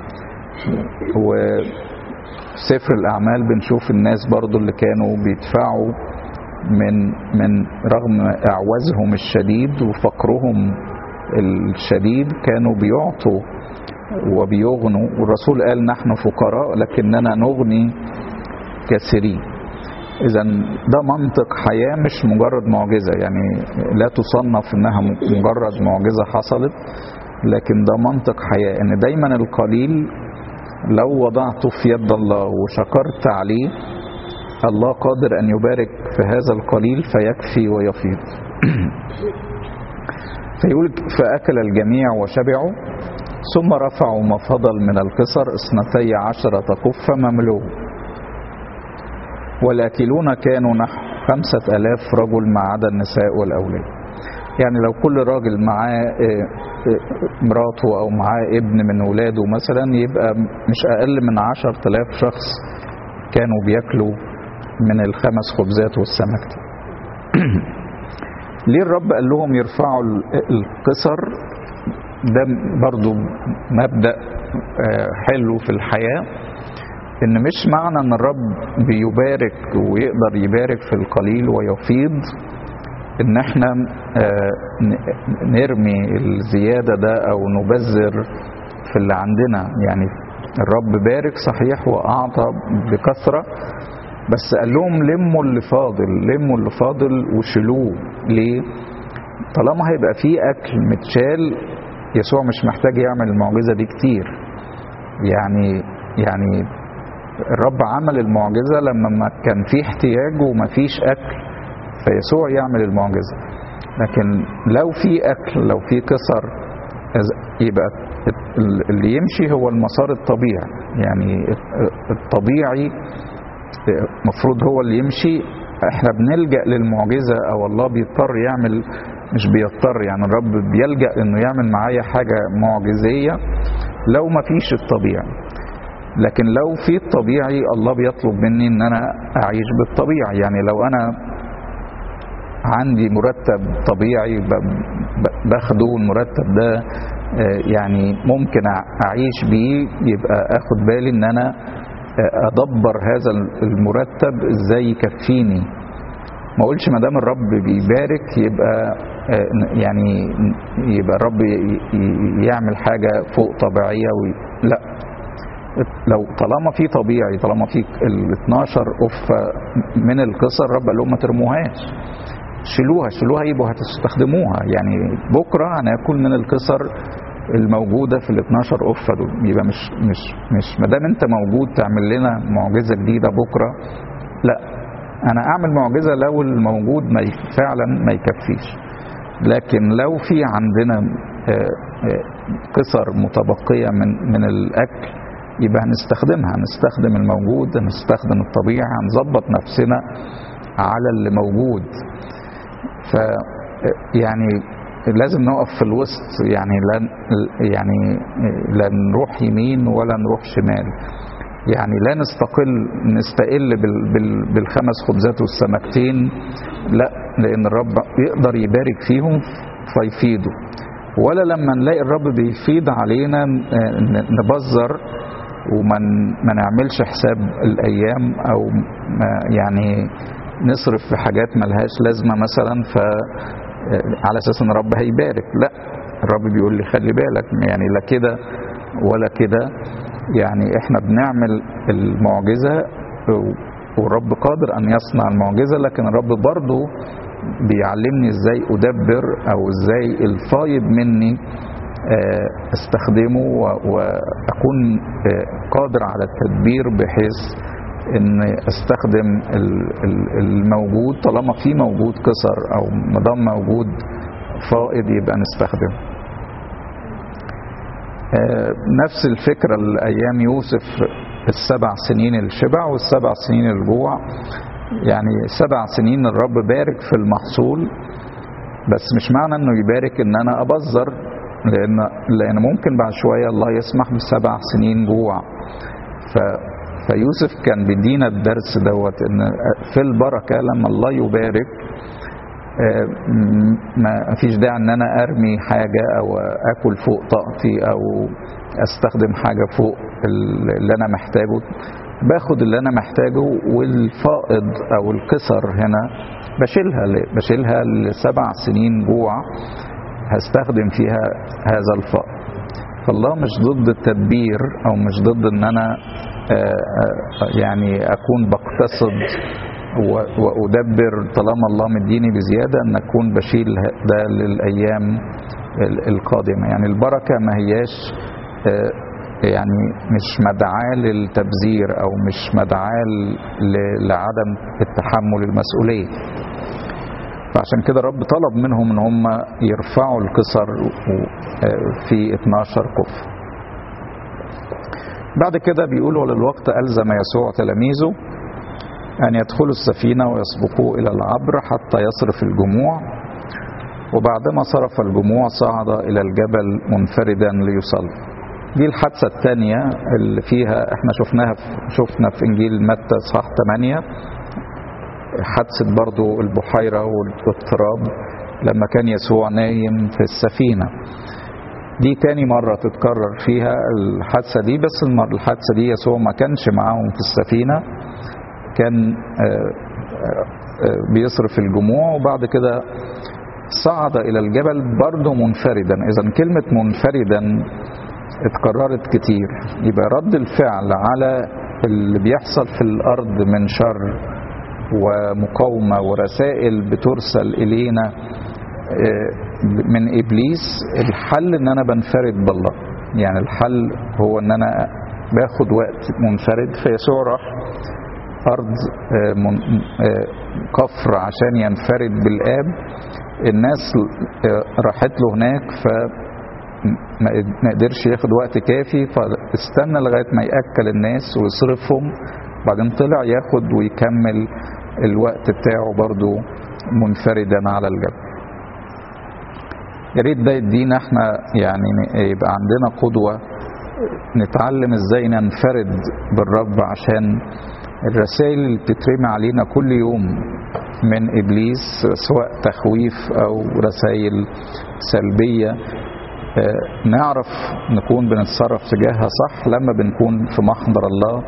وسفر الاعمال بنشوف الناس برضو اللي كانوا بيدفعوا من رغم اعوازهم الشديد وفقرهم الشديد كانوا بيعطوا وبيغنوا. والرسول قال نحن فقراء لكننا نغني كثيرين. إذا ده منطق حياة مش مجرد معجزة، يعني لا تصنف انها مجرد معجزة حصلت، لكن ده منطق حياة ان دايما القليل لو وضعته في يد الله وشكرت عليه الله قادر ان يبارك في هذا القليل فيكفي ويفيض. فيقول فأكل الجميع وشبعوا، ثم رفعوا ما فضل من القصر 12 كفة مملوء، والآكلون كانوا نحو 5000 رجل ما عدا النساء والأولاد. يعني لو كل راجل معاه مراته أو معاه ابن من ولاده مثلا يبقى مش أقل من 10,000 شخص كانوا بياكلوا من 5 خبزات والسمك. ليه الرب قال لهم يرفعوا القصر؟ ده برضو مبدأ حلو في الحياة، ان مش معنى ان الرب بيبارك ويقدر يبارك في القليل ويفيض ان احنا نرمي الزيادة ده او نبذر في اللي عندنا. يعني الرب بارك صحيح واعطى بكثرة، بس قال لهم لموا اللي فاضل وشيلوه. ليه؟ طالما هيبقى فيه اكل متشال يسوع مش محتاج يعمل المعجزة دي كتير. يعني الرب عمل المعجزة لما كان فيه احتياج ومفيش اكل فيسوع يعمل المعجزة. لكن لو في اكل لو في قصر يبقى اللي يمشي هو المسار الطبيعي. يعني الطبيعي مفروض هو اللي يمشي. احنا بنلجأ للمعجزة او الله بيضطر يعمل، مش بيضطر، يعني الرب بيلجأ انه يعمل معايا حاجة معجزية لو ما فيش الطبيعي. لكن لو في الطبيعي الله بيطلب مني ان انا اعيش بالطبيعي. يعني لو انا عندي مرتب طبيعي باخده، المرتب ده يعني ممكن أعيش بيه، يبقى أخد بالي إن أنا أدبر هذا المرتب إزاي يكفيني. ما أقولش ما دام الرب بيبارك يبقى يعني يبقى الرب يعمل حاجة فوق طبيعية لا، لو طالما في طبيعي، طالما في ال 12 قفة من القصر، الرب قال لهم ما ترموهاش، شيلوها يبقوا هتستخدموها. يعني بكرة هناكل من القصر الموجودة في ال 12 قفة دول. يبقى مش ما دام انت موجود تعمل لنا معجزة جديدة بكرة، لا، انا اعمل معجزة لو الموجود فعلا ما يكفيش. لكن لو في عندنا قصر متبقية من الاكل، يبقى هنستخدمها، هنستخدم الموجود، هنستخدم الطبيعي، هنظبط نفسنا على اللي موجود. يعني لازم نقف في الوسط، يعني لا نروح يمين ولا نروح شمال. يعني لا نستقل بالخمس خبزات والسمكتين، لا، لان الرب يقدر يبارك فيهم فيفيدوا. ولا لما نلاقي الرب بيفيد علينا نبذر وما نعملش حساب الايام، او يعني نصرف في حاجات ملهاش لازمه مثلا على اساس ان الرب هيبارك. لا، الرب بيقول لي خلي بالك، يعني لا كده ولا كده. يعني احنا بنعمل المعجزه والرب قادر ان يصنع المعجزه، لكن الرب برضه بيعلمني ازاي ادبر، او ازاي الفايض مني استخدمه واكون قادر على التدبير، بحيث ان استخدم الموجود. طالما في موجود قصر او مدام موجود فائض يبقى نستخدمه. نفس الفكرة الايام يوسف، ال7 سنين الشبع وال7 سنين الجوع. يعني 7 سنين الرب بارك في المحصول، بس مش معنى انه يبارك ان انا ابذر، لان ممكن بعد شوية الله يسمح ب7 سنين جوع. فيوسف كان بيدينا الدرس دوت، ان في البركة لما الله يبارك ما فيش داعي ان انا ارمي حاجة او اكل فوق طاقتي او استخدم حاجة فوق اللي انا محتاجه. باخد اللي انا محتاجه، والفائض او القصر هنا بشيلها ل7 سنين جوع هستخدم فيها هذا الفائض. فالله مش ضد التدبير، او مش ضد ان انا يعني اكون بقتصد وادبر طالما الله مديني بزياده، ان اكون بشيل ده للايام القادمه. يعني البركه ما هياش يعني مش مدعاه للتبذير، او مش مدعاه لعدم التحمل المسؤوليه. فعشان كده الرب طلب منهم ان هم يرفعوا القصر في 12 قفة. بعد كده بيقول وللوقت ألزم يسوع تلاميذه أن يدخلوا السفينة ويسبقوا إلى العبر حتى يصرف الجموع. وبعدما صرف الجموع صعد إلى الجبل منفردا ليصلي. دي الحادثة الثانية اللي فيها احنا شفنا في إنجيل متى اصحاح 8 حادثة برضو البحيرة والاضطراب لما كان يسوع نايم في السفينة. دي تاني مرة تتكرر فيها الحادثة دي، بس الحادثة دي يسوع ما كانش معاهم في السفينة، كان بيصرف الجموع. وبعد كده صعد إلى الجبل برضو منفردا. إذن كلمة منفردا اتكررت كتير، يبقى رد الفعل على اللي بيحصل في الأرض من شر ومقاومة ورسائل بترسل إلينا من إبليس. الحل إن أنا بنفرد بالله، يعني الحل هو إن أنا باخد وقت منفرد. فيسوع راح أرض كفر عشان ينفرد بالآب. الناس راحت له هناك فما قدرش ياخد وقت كافي، فاستنى لغاية ما يأكل الناس ويصرفهم، بعدين طلع ياخد ويكمل الوقت بتاعه برضو منفردا على الجبل. يا ريت ده يدينا احنا يعني يبقى عندنا قدوة نتعلم ازاي ننفرد بالرب، عشان الرسائل اللي بتترمي علينا كل يوم من إبليس سواء تخويف أو رسائل سلبية نعرف نكون بنتصرف تجاهها صح لما بنكون في محضر الله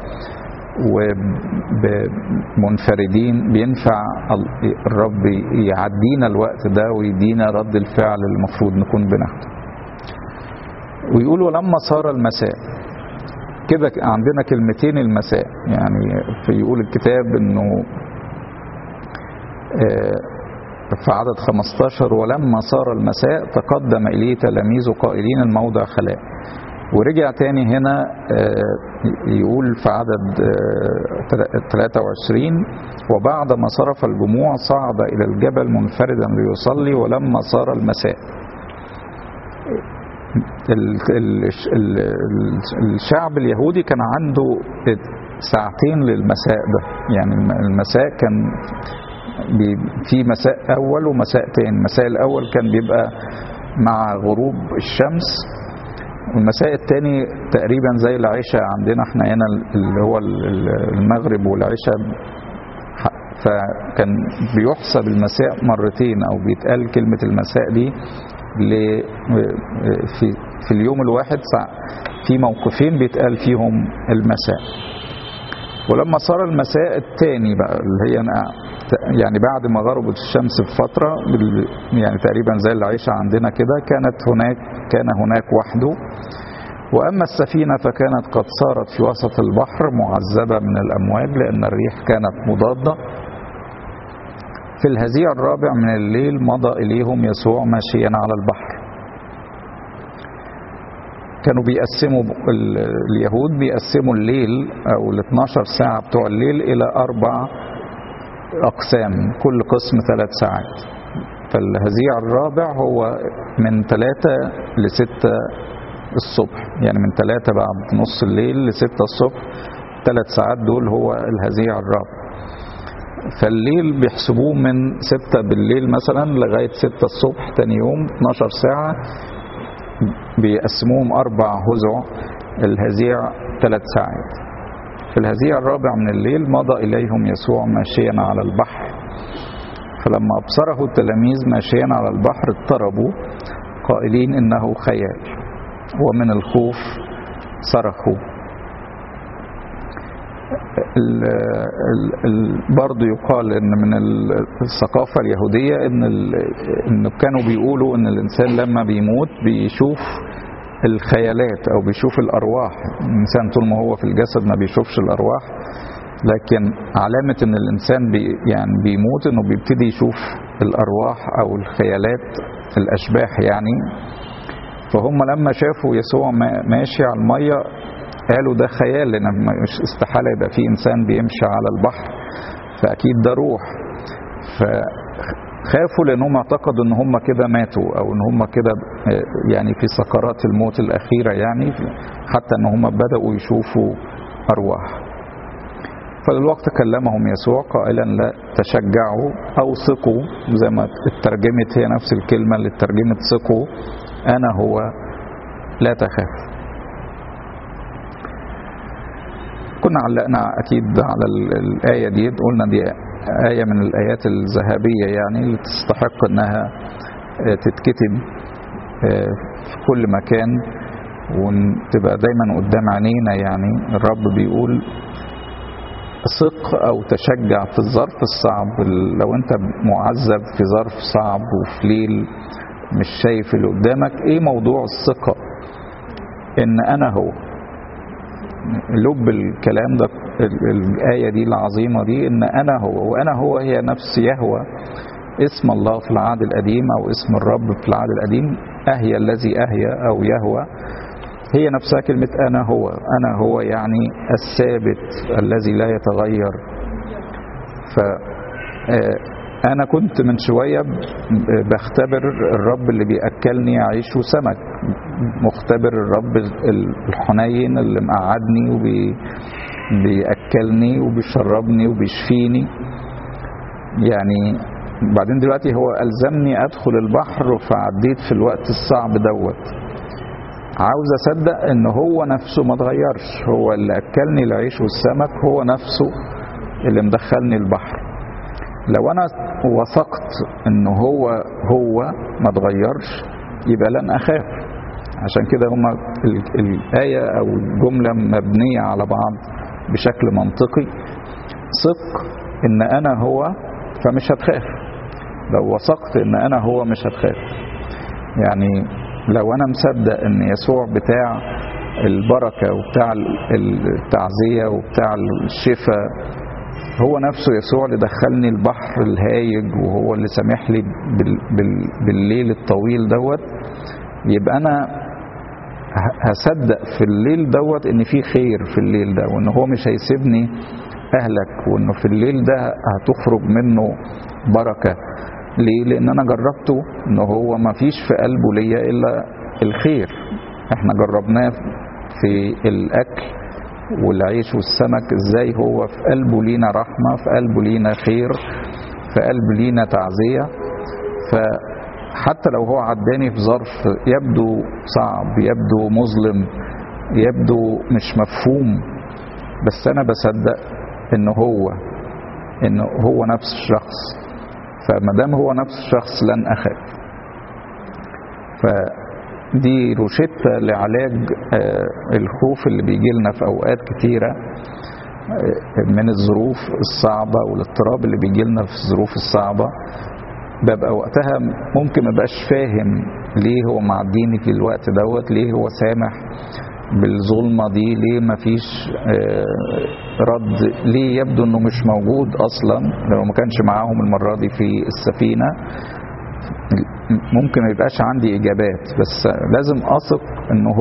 ومنفردين، بينفع الرب يعدينا الوقت ده ويدينا رد الفعل اللي المفروض نكون بناخده. ويقولوا لما صار المساء، كده عندنا كلمتين المساء، يعني يقول الكتاب انه في عدد 15 ولما صار المساء تقدم إليه تلاميذه قائلين الموضع خلاء. ورجع تاني هنا يقول في عدد 23 وبعد ما صرف الجموع صعد إلى الجبل منفردا ليصلي ولما صار المساء. الشعب اليهودي كان عنده ساعتين للمساء ده، يعني المساء كان في مساء أول ومساء تاني. المساء الأول كان بيبقى مع غروب الشمس، والمساء التاني تقريبا زي العشاء عندنا احنا هنا اللي هو المغرب والعشاء، فكان بيحسب المساء مرتين أو بيتقال كلمة المساء دي في اليوم الواحد في موقفين بيتقال فيهم المساء. ولما صار المساء الثاني بقى اللي هي يعني بعد ما غربت الشمس بفترة، يعني تقريبا زي العشاء عندنا كده، كان هناك وحده. وأما السفينة فكانت قد صارت في وسط البحر معذبة من الأمواج لأن الريح كانت مضادة. في الهزيع الرابع من الليل مضى إليهم يسوع ماشيا على البحر. كانوا بيقسموا اليهود بيقسموا الليل أو 12 ساعة بتوع الليل إلى 4 أقسام، كل قسم 3 ساعات. فالهزيع الرابع هو من 3 ل6 الصبح، يعني من 3 بعد نص الليل ل6 الصبح، 3 ساعات دول هو الهزيع الرابع. فالليل بيحسبوه من 6 بالليل مثلا لغاية 6 الصبح تاني يوم، 12 ساعة بيقسموهم 4 هزع، الهزيع 3 ساعات. في الهزيع الرابع من الليل مضى إليهم يسوع ماشيا على البحر. فلما أبصره التلاميذ ماشيا على البحر اضطربوا قائلين إنه خيال، ومن الخوف صرخوا. برضو يقال إن من الثقافة اليهودية إن كانوا بيقولوا إن الإنسان لما بيموت بيشوف الخيالات أو بيشوف الأرواح. الإنسان طول ما هو في الجسد ما بيشوفش الأرواح، لكن علامة إن الإنسان يعني بيموت إنه بيبتدي يشوف الأرواح أو الخيالات، الأشباح يعني. فهم لما شافوا يسوع ماشي على المية قالوا ده خيال، لأن مش استحالة يبقى في إنسان بيمشي على البحر، فأكيد ده روح. فخافوا لأنهم اعتقدوا إن هم كده ماتوا، أو إن هم كده يعني في سكرات الموت الأخيرة، يعني حتى إن هم بدأوا يشوفوا أرواح. فللوقت كلمهم يسوع قائلا لا تشجعوا أو ثقوا، زي ما اترجمت هي نفس الكلمة اللي اترجمت ثقوا، أنا هو لا تخاف. كنا علقنا أكيد على الآية دي، قلنا دي آية من الآيات الذهبية يعني اللي تستحق أنها تتكتب في كل مكان وتبقى دايما قدام عينينا. يعني الرب بيقول ثق أو تشجع في الظرف الصعب. لو أنت معذب في ظرف صعب وفي ليل مش شايف اللي قدامك، إيه موضوع الثقة؟ إن أنا هو لب الكلام ده، الآية دي العظيمة دي، إن أنا هو. وأنا هو هي نفس يهوى، اسم الله في العهد القديم أو اسم الرب في العهد القديم، أهيا الذي أهيا أو يهوى، هي نفسها كلمة أنا هو. أنا هو يعني الثابت الذي لا يتغير. أنا كنت من شوية بختبر الرب اللي بيأكلني عيش وسمك، مختبر الرب الحنين اللي مقعدني وبيأكلني وبيشربني وبيشفيني. يعني بعدين دلوقتي هو ألزمني أدخل البحر، فعديت في الوقت الصعب دوت. عاوز أصدق إن هو نفسه ما اتغيرش، هو اللي أكلني العيش والسمك، هو نفسه اللي مدخلني البحر. لو أنا وثقت إنه هو ما اتغيرش، يبقى لن أخاف. عشان كده هما الآية أو الجملة مبنية على بعض بشكل منطقي. ثق إن أنا هو فمش هتخاف. لو وثقت إن أنا هو مش هتخاف. يعني لو أنا مصدق إن يسوع بتاع البركة وبتاع التعزية وبتاع الشفاء هو نفسه يسوع اللي دخلني البحر الهايج وهو اللي سامح لي بالليل الطويل دوت، يبقى أنا هصدق في الليل دوت إن في خير في الليل ده، وإن هو مش هيسيبني أهلك، وإنه في الليل ده هتخرج منه بركة. ليه؟ لأن أنا جربته إنه هو ما فيش في قلبه ليا إلا الخير. إحنا جربناه في الأكل والعيش والسمك، إزاي هو في قلبه لينا رحمة، في قلبه لينا خير، في قلبه لينا تعزية. فحتى لو هو عداني في ظرف يبدو صعب، يبدو مظلم، يبدو مش مفهوم، بس أنا بصدق إنه هو نفس الشخص. فمادام هو نفس الشخص لن أخاف. فدي روشتة لعلاج الخوف اللي بيجي لنا في أوقات كتيرة من الظروف الصعبة والاضطراب اللي بيجي لنا في الظروف الصعبة. ببقى وقتها ممكن مبقاش فاهم ليه هو معديني في الوقت دوت، ليه هو سامح بالظلمة دي، ليه مفيش رد، ليه يبدو انه مش موجود اصلا لو ما كانش معاهم المرة دي في السفينة. ممكن ما يبقاش عندي اجابات، بس لازم اثق انه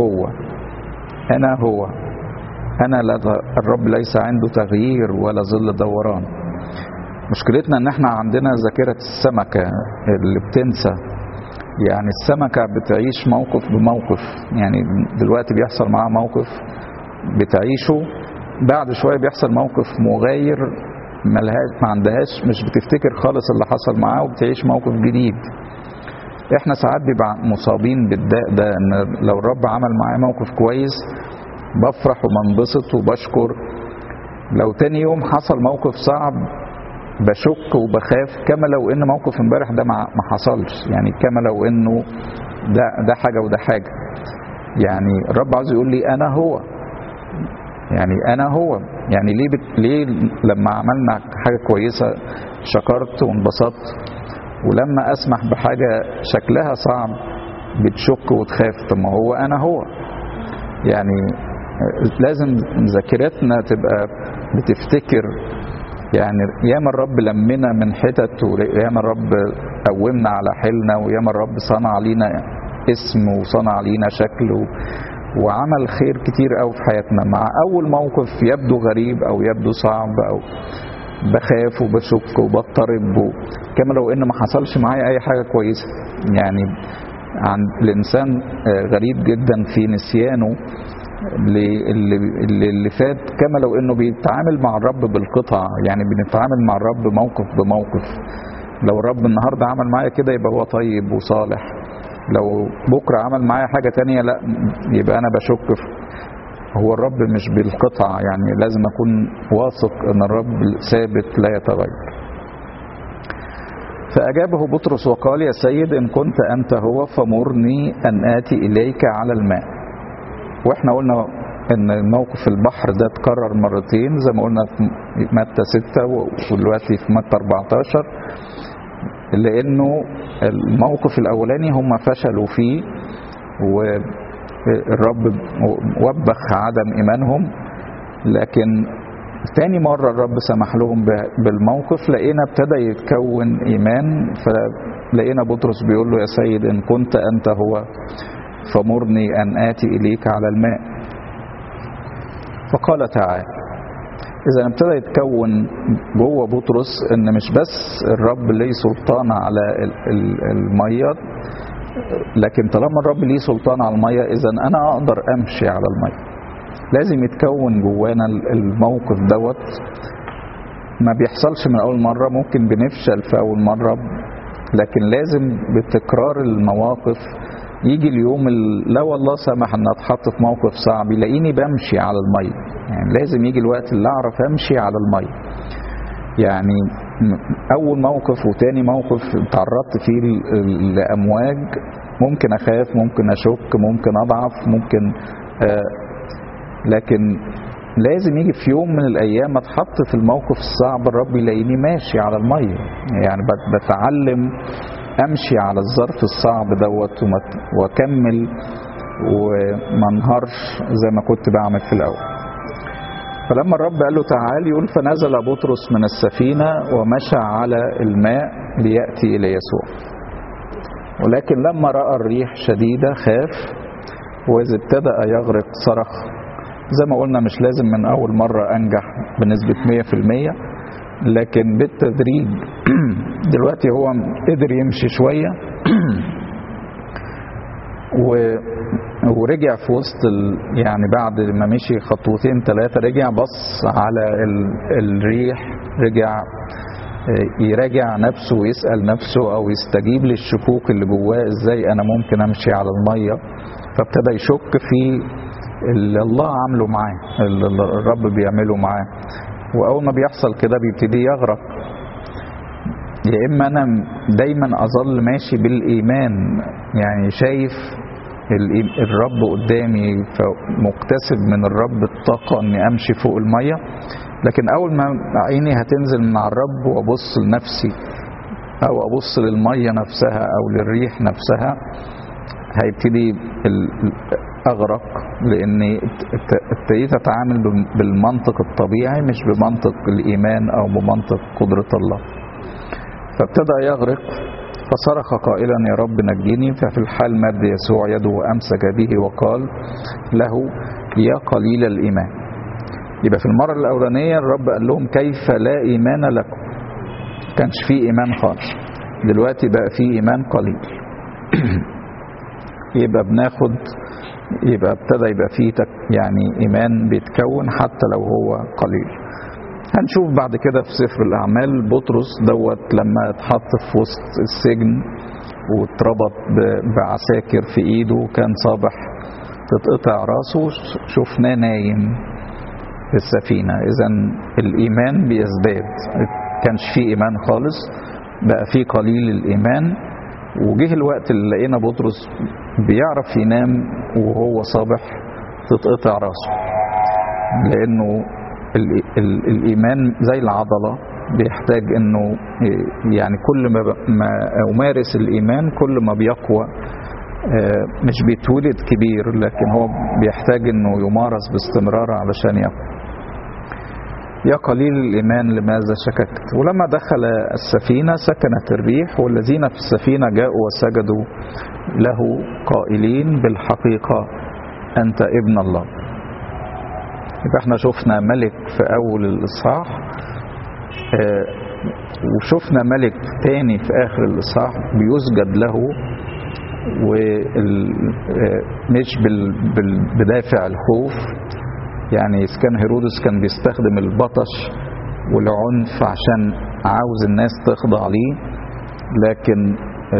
انا الرب ليس عنده تغيير ولا ظل دوران. مشكلتنا ان احنا عندنا ذاكرة السمكة اللي بتنسى. يعني السمكة بتعيش موقف بموقف، يعني دلوقتي بيحصل معاها موقف بتعيشه، بعد شوية بيحصل موقف مغاير ما عندهاش، مش بتفتكر خالص اللي حصل معاه وبتعيش موقف جديد. احنا ساعات بيبقى مصابين بالداء ده، ان لو الرب عمل معايا موقف كويس بفرح وبنبسط وبشكر، لو تاني يوم حصل موقف صعب بشك وبخاف، كما لو ان موقف امبارح ده ما حصلش، يعني كما لو انه ده حاجة وده حاجة. يعني الرب عاوز يقول لي انا هو، يعني ليه لما عملنا حاجة كويسة شكرت وانبسطت، ولما اسمح بحاجة شكلها صعب بتشك وتخاف. طب ما هو انا هو. يعني لازم ذاكرتنا تبقى بتفتكر، يعني ياما الرب لمنا من حتت، وياما الرب قومنا على حيلنا، وياما الرب صنع لينا اسم وصنع لينا شكل وعمل خير كتير قوي في حياتنا. مع اول موقف يبدو غريب او يبدو صعب او بخاف وبشك وبضطرب كما لو ان ما حصلش معايا اي حاجة كويسة. يعني عن الانسان غريب جدا في نسيانه اللي فات، كما لو انه بيتعامل مع الرب بالقطع. يعني بنتعامل مع الرب موقف بموقف. لو الرب النهاردة عمل معايا كده يبقى هو طيب وصالح، لو بكرة عمل معايا حاجة تانية لا يبقى انا بشك. هو الرب مش بالقطع، يعني لازم اكون واثق ان الرب ثابت لا يتغير. فاجابه بطرس وقال يا سيد ان كنت انت هو فمرني ان اتي اليك على الماء. واحنا قلنا ان موقف البحر ده اتكرر مرتين زي ما قلنا في متى 6 ودلوقتي في متى 14، لانه الموقف الاولاني هم فشلوا فيه والرب وبخ عدم ايمانهم، لكن تاني مرة الرب سمح لهم بالموقف، لقينا ابتدى يتكون ايمان. فلقينا بطرس بيقول له يا سيد ان كنت انت هو فمرني ان اتي اليك على الماء. فقال تعال. اذا ابتدى يتكون جوه بطرس ان مش بس الرب ليه سلطان على المية، لكن طالما الرب ليه سلطان على المية اذا انا اقدر امشي على المية. لازم يتكون جوانا الموقف دوت. ما بيحصلش من اول مرة، ممكن بنفشل في اول مرة، لكن لازم بتكرار المواقف يجي اليوم لا والله سمح ان اتحط في موقف صعب يلاقيني بمشي على المية. يعني لازم يجي الوقت اللي اعرف امشي على المية. يعني اول موقف وتاني موقف تعرضت فيه لامواج ممكن أخاف، ممكن أشك، ممكن أضعف، ممكن لكن لازم يجي في يوم من الأيام أتحط في الموقف الصعب الرب يلاقيني ماشي على المية، يعني بتعلم أمشي على الظرف الصعب دوت وأكمل وما انهارش زي ما كنت بعمل في الأول. فلما الرب قال له تعال، يقول فنزل بطرس من السفينة ومشى على الماء ليأتي إلى يسوع، ولكن لما رأى الريح شديدة خاف، وإذ ابتدأ يغرق صرخ. زي ما قلنا مش لازم من أول مرة أنجح بنسبة 100%، لكن بالتدريج دلوقتي هو قدر يمشي شوية ورجع في وسط يعني بعد ما مشي خطوتين 3 رجع بص على الريح، رجع يراجع نفسه ويسأل نفسه أو يستجيب للشكوك اللي جواه، إزاي أنا ممكن أمشي على المية. فابتدى يشك في اللي الله عامله معاه، اللي الرب بيعمله معاه. وأول ما بيحصل كده بيبتدي يغرق. يا إما أنا دايما أظل ماشي بالإيمان، يعني شايف الرب قدامي فمكتسب من الرب الطاقة أني أمشي فوق المية، لكن أول ما عيني هتنزل من على الرب وأبص لنفسي أو أبص للمية نفسها أو للريح نفسها هيبتدي أغرق، لأني ابتديت أتعامل بالمنطق الطبيعي مش بمنطق الإيمان أو بمنطق قدرة الله. فابتدأ يغرق فصرخ قائلا يا رب نجني. ففي الحال مد يسوع يده وأمسك به وقال له يا قليل الإيمان. يبقى في المرة الأولانية الرب قال لهم كيف لا إيمان لكم، كانش فيه إيمان خالص، دلوقتي بقى فيه إيمان قليل. يبقى يبقى ابتدى يبقى فيه يعني إيمان بيتكون حتى لو هو قليل. هنشوف بعد كده في سفر الأعمال بطرس دوت لما اتحط في وسط السجن واتربط بعساكر في ايده وكان صابح تتقطع راسه، شفناه نايم في السفينة. إذا الإيمان بيزداد، كانش فيه إيمان خالص بقى فيه قليل الإيمان. وجه الوقت اللي لقينا بطرس بيعرف ينام وهو صابح تتقطع راسه، لأنه الإيمان زي العضلة بيحتاج أنه يعني كل ما أمارس الإيمان كل ما بيقوى، مش بيتولد كبير لكن هو بيحتاج أنه يمارس باستمرار علشان يقوى. يا قليل الإيمان لماذا شككت. ولما دخل السفينة سكنت الريح، والذين في السفينة جاءوا وسجدوا له قائلين بالحقيقة أنت ابن الله. يبقى احنا شفنا ملك في أول الإصحاح، وشفنا ملك تاني في آخر الإصحاح بيسجد له، ومش بدافع الخوف. يعني إذا كان هيرودس كان بيستخدم البطش والعنف عشان عاوز الناس تخضع ليه، لكن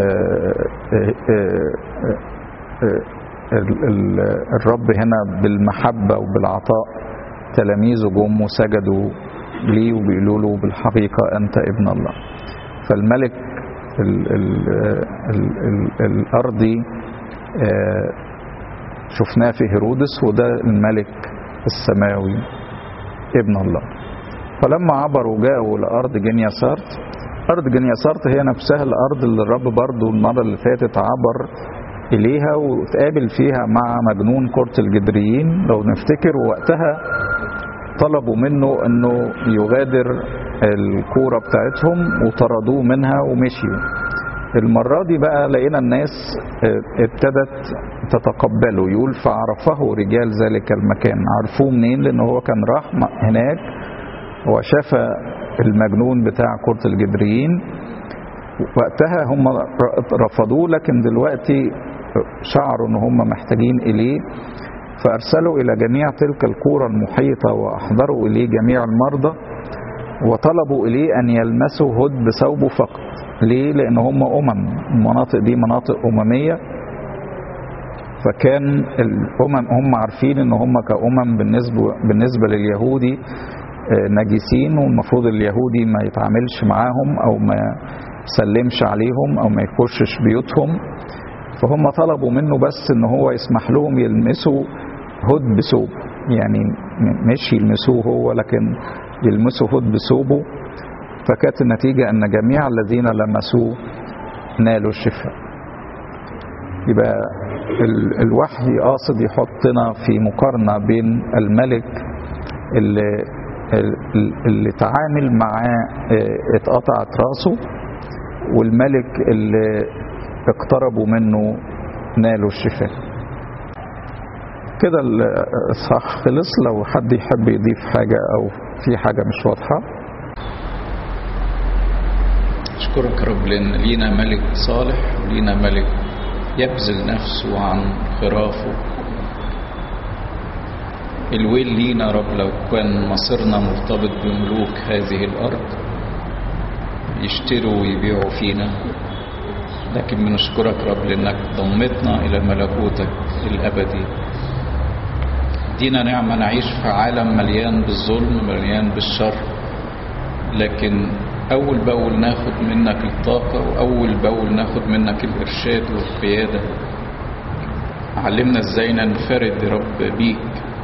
الرب هنا بالمحبة وبالعطاء تلاميذه جم وسجدوا ليه وبيقولوا له بالحقيقة أنت ابن الله. فالملك الأرضي شفناه في هيرودس، وده الملك السماوي ابن الله. فلما عبروا جاءوا لأرض جنيسارت. أرض جنيسارت هي نفسها الأرض اللي الرب برضو المرة اللي فاتت عبر إليها وتقابل فيها مع مجنون كرة الجدريين لو نفتكر. وقتها طلبوا منه أنه يغادر الكورة بتاعتهم وطردوه منها ومشيوا. المرة دي بقى لقينا الناس ابتدت تتقبله. يقول فعرفه رجال ذلك المكان. عرفوه منين؟ لأنه هو كان راح هناك وشاف المجنون بتاع كرة الجدريين. وقتها هم رفضوه، لكن دلوقتي شعروا ان هم محتاجين اليه، فارسلوا الى جميع تلك القرى المحيطة واحضروا اليه جميع المرضى وطلبوا اليه ان يلمسوا هد بثوبه فقط. ليه؟ لان هم المناطق دي مناطق اممية، فكان الامم هم عارفين ان هم كأمم بالنسبة لليهودي نجسين، والمفروض اليهودي ما يتعاملش معاهم او ما يسلمش عليهم او ما يخشش بيوتهم. فهم طلبوا منه بس ان هو يسمح لهم يلمسوا هد بثوب، يعني مش يلمسوه هو لكن يلمسوا هد بثوبه. فكانت النتيجة ان جميع الذين لمسوه نالوا الشفاء. يبقى الوحي قاصد يحطنا في مقارنة بين الملك اللي تعامل معاه اتقطعت راسه، والملك اللي اقتربوا منه نالوا الشفاء. كده الإصحاح خلص. لو حد يحب يضيف حاجة أو في حاجة مش واضحة. أشكرك رب لأن لينا ملك صالح ولينا ملك يبذل نفسه عن خرافه. الويل لينا رب لو كان مصيرنا مرتبط بملوك هذه الأرض يشتروا ويبيعوا فينا، لكن بنشكرك رب لأنك ضمتنا إلى ملكوتك الأبدي. دينا نعمة نعيش في عالم مليان بالظلم مليان بالشر، لكن أول بأول ناخد منك الطاقة وأول بأول ناخد منك الإرشاد والقيادة. علمنا إزاي ننفرد يا رب بيك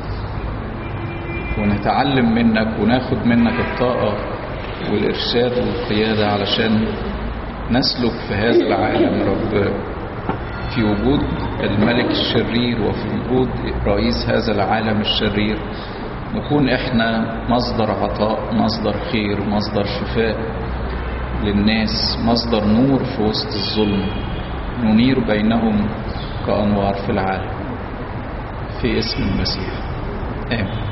ونتعلم منك وناخد منك الطاقة والإرشاد والقيادة علشان نسلك في هذا العالم رب في وجود الملك الشرير وفي وجود رئيس هذا العالم الشرير. نكون احنا مصدر عطاء، مصدر خير، مصدر شفاء للناس، مصدر نور في وسط الظلم، ننير بينهم كأنوار في العالم. في اسم المسيح آمين.